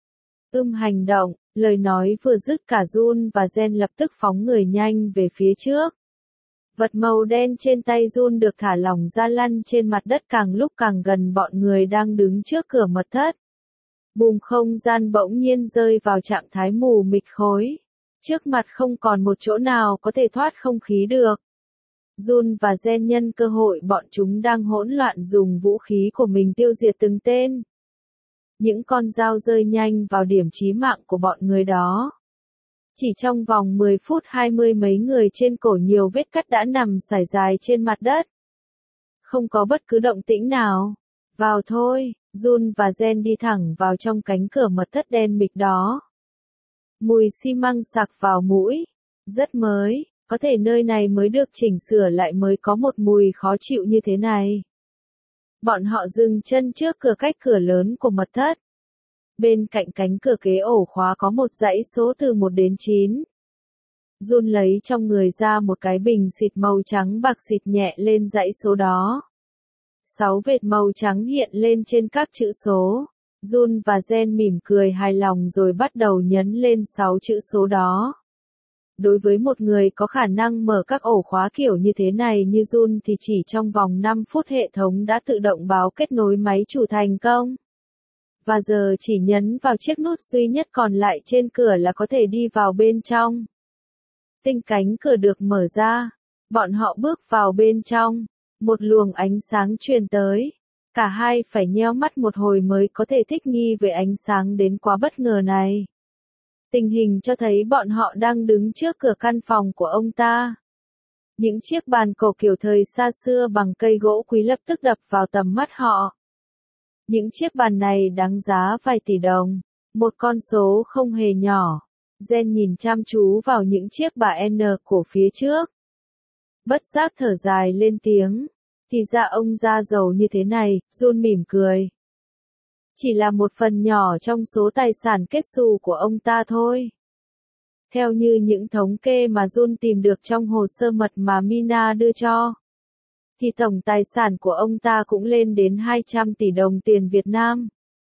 Hành động, lời nói vừa dứt cả Jun và Gen lập tức phóng người nhanh về phía trước. Vật màu đen trên tay Jun được thả lỏng ra lăn trên mặt đất, càng lúc càng gần bọn người đang đứng trước cửa mật thất. Bùm, không gian bỗng nhiên rơi vào trạng thái mù mịt khối. Trước mặt không còn một chỗ nào có thể thoát không khí được. Jun và Gen nhân cơ hội bọn chúng đang hỗn loạn dùng vũ khí của mình tiêu diệt từng tên. Những con dao rơi nhanh vào điểm chí mạng của bọn người đó. Chỉ trong vòng 10 phút 20 mấy người trên cổ nhiều vết cắt đã nằm sải dài trên mặt đất. Không có bất cứ động tĩnh nào. Vào thôi, Jun và Gen đi thẳng vào trong cánh cửa mật thất đen mịt đó. Mùi xi măng sặc vào mũi. Rất mới, có thể nơi này mới được chỉnh sửa lại mới có một mùi khó chịu như thế này. Bọn họ dừng chân trước cửa cách cửa lớn của mật thất. Bên cạnh cánh cửa kế ổ khóa có một dãy số từ 1 đến 9. Jun lấy trong người ra một cái bình xịt màu trắng bạc, xịt nhẹ lên dãy số đó. 6 vệt màu trắng hiện lên trên các chữ số. Jun và Gen mỉm cười hài lòng rồi bắt đầu nhấn lên 6 chữ số đó. Đối với một người có khả năng mở các ổ khóa kiểu như thế này như Jun thì chỉ trong vòng 5 phút hệ thống đã tự động báo kết nối máy chủ thành công. Và giờ chỉ nhấn vào chiếc nút duy nhất còn lại trên cửa là có thể đi vào bên trong. Tinh cánh cửa được mở ra. Bọn họ bước vào bên trong. Một luồng ánh sáng truyền tới. Cả hai phải nheo mắt một hồi mới có thể thích nghi với ánh sáng đến quá bất ngờ này. Tình hình cho thấy bọn họ đang đứng trước cửa căn phòng của ông ta. Những chiếc bàn cổ kiểu thời xa xưa bằng cây gỗ quý lập tức đập vào tầm mắt họ. Những chiếc bàn này đáng giá vài tỷ đồng. Một con số không hề nhỏ. Gen nhìn chăm chú vào những chiếc bà N của phía trước. Bất giác thở dài lên tiếng. Thì ra ông da giàu như thế này, Jun mỉm cười. Chỉ là một phần nhỏ trong số tài sản kết xù của ông ta thôi. Theo như những thống kê mà Jun tìm được trong hồ sơ mật mà Mina đưa cho, thì tổng tài sản của ông ta cũng lên đến 200 tỷ đồng tiền Việt Nam.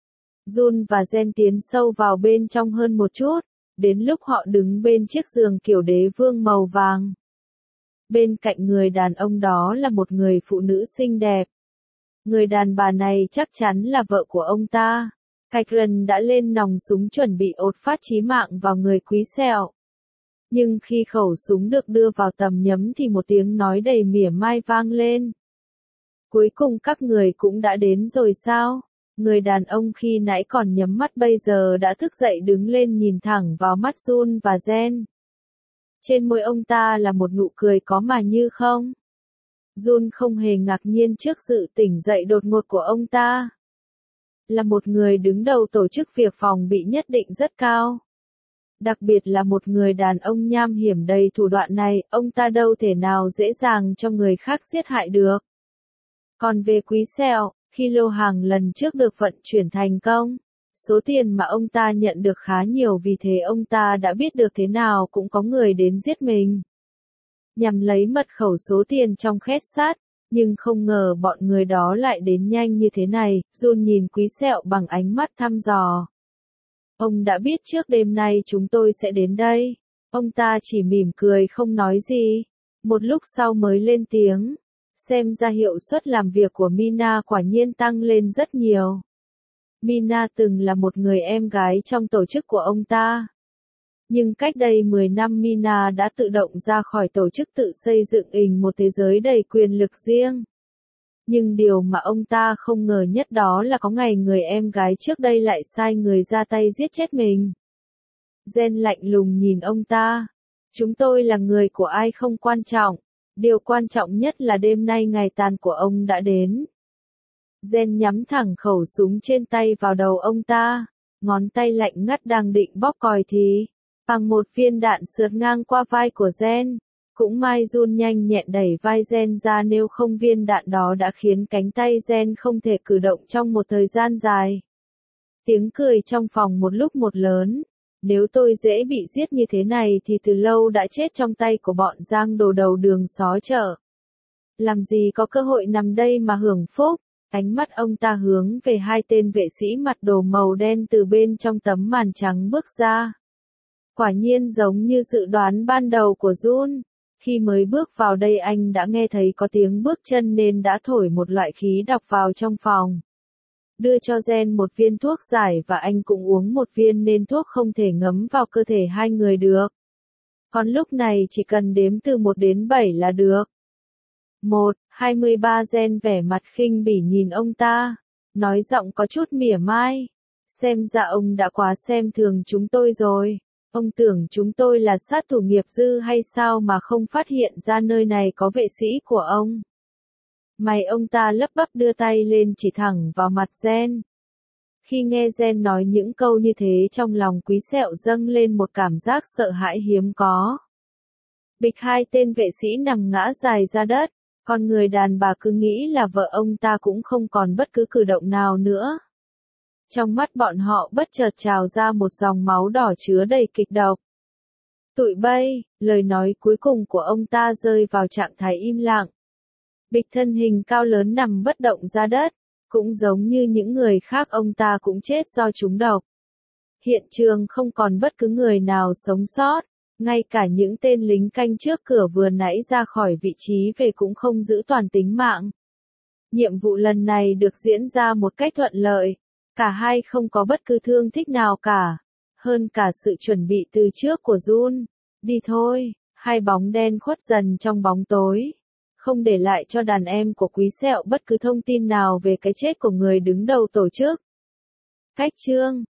Jun và Gen tiến sâu vào bên trong hơn một chút, đến lúc họ đứng bên chiếc giường kiểu đế vương màu vàng. Bên cạnh người đàn ông đó là một người phụ nữ xinh đẹp. Người đàn bà này chắc chắn là vợ của ông ta. Kagran đã lên nòng súng chuẩn bị ột phát chí mạng vào người Quý Sẹo. Nhưng khi khẩu súng được đưa vào tầm nhắm thì một tiếng nói đầy mỉa mai vang lên. Cuối cùng các người cũng đã đến rồi sao? Người đàn ông khi nãy còn nhắm mắt bây giờ đã thức dậy, đứng lên nhìn thẳng vào mắt Jun và Gen. Trên môi ông ta là một nụ cười có mà như không. Jun không hề ngạc nhiên trước sự tỉnh dậy đột ngột của ông ta. Là một người đứng đầu tổ chức việc phòng bị nhất định rất cao. Đặc biệt là một người đàn ông nham hiểm đầy thủ đoạn này, ông ta đâu thể nào dễ dàng cho người khác giết hại được. Còn về Quý Sẹo, khi lô hàng lần trước được vận chuyển thành công, số tiền mà ông ta nhận được khá nhiều, vì thế ông ta đã biết được thế nào cũng có người đến giết mình, nhằm lấy mật khẩu số tiền trong két sắt, nhưng không ngờ bọn người đó lại đến nhanh như thế này. Jun nhìn Quý Sẹo bằng ánh mắt thăm dò. Ông đã biết trước đêm nay chúng tôi sẽ đến đây. Ông ta chỉ mỉm cười không nói gì. Một lúc sau mới lên tiếng. Xem ra hiệu suất làm việc của Mina quả nhiên tăng lên rất nhiều. Mina từng là một người em gái trong tổ chức của ông ta. Nhưng cách đây 10 năm Mina đã tự động ra khỏi tổ chức, tự xây dựng một thế giới đầy quyền lực riêng. Nhưng điều mà ông ta không ngờ nhất đó là có ngày người em gái trước đây lại sai người ra tay giết chết mình. Jen lạnh lùng nhìn ông ta. Chúng tôi là người của ai không quan trọng. Điều quan trọng nhất là đêm nay ngày tàn của ông đã đến. Jen nhắm thẳng khẩu súng trên tay vào đầu ông ta. Ngón tay lạnh ngắt đang định bóp còi thì bằng một viên đạn sượt ngang qua vai của Jen. Cũng may Jun nhanh nhẹn đẩy vai Jen ra, nếu không viên đạn đó đã khiến cánh tay Jen không thể cử động trong một thời gian dài. Tiếng cười trong phòng một lúc một lớn. Nếu tôi dễ bị giết như thế này thì từ lâu đã chết trong tay của bọn giang đồ đầu đường xó chợ. Làm gì có cơ hội nằm đây mà hưởng phúc. Ánh mắt ông ta hướng về hai tên vệ sĩ mặc đồ màu đen từ bên trong tấm màn trắng bước ra. Quả nhiên giống như dự đoán ban đầu của Jun. Khi mới bước vào đây anh đã nghe thấy có tiếng bước chân nên đã thổi một loại khí độc vào trong phòng. Đưa cho Jen một viên thuốc giải và anh cũng uống một viên nên thuốc không thể ngấm vào cơ thể hai người được. Còn lúc này chỉ cần đếm từ 1 đến 7 là được. 1, 23 Jen vẻ mặt khinh bỉ nhìn ông ta, nói giọng có chút mỉa mai. Xem ra ông đã quá xem thường chúng tôi rồi. Ông tưởng chúng tôi là sát thủ nghiệp dư hay sao mà không phát hiện ra nơi này có vệ sĩ của ông. Mày ông ta lắp bắp đưa tay lên chỉ thẳng vào mặt Jen. Khi nghe Jen nói những câu như thế, trong lòng Quý Sẹo dâng lên một cảm giác sợ hãi hiếm có. Bịch hai tên vệ sĩ nằm ngã dài ra đất, còn người đàn bà cứ nghĩ là vợ ông ta cũng không còn bất cứ cử động nào nữa. Trong mắt bọn họ bất chợt trào ra một dòng máu đỏ chứa đầy kịch độc. Tụi bay, lời nói cuối cùng của ông ta rơi vào trạng thái im lặng. Bịch thân hình cao lớn nằm bất động ra đất, cũng giống như những người khác ông ta cũng chết do trúng độc. Hiện trường không còn bất cứ người nào sống sót, ngay cả những tên lính canh trước cửa vừa nãy ra khỏi vị trí về cũng không giữ toàn tính mạng. Nhiệm vụ lần này được diễn ra một cách thuận lợi. Cả hai không có bất cứ thương tích nào cả. Hơn cả sự chuẩn bị từ trước của Jun. Đi thôi, hai bóng đen khuất dần trong bóng tối. Không để lại cho đàn em của Quý Sẹo bất cứ thông tin nào về cái chết của người đứng đầu tổ chức. Cách chương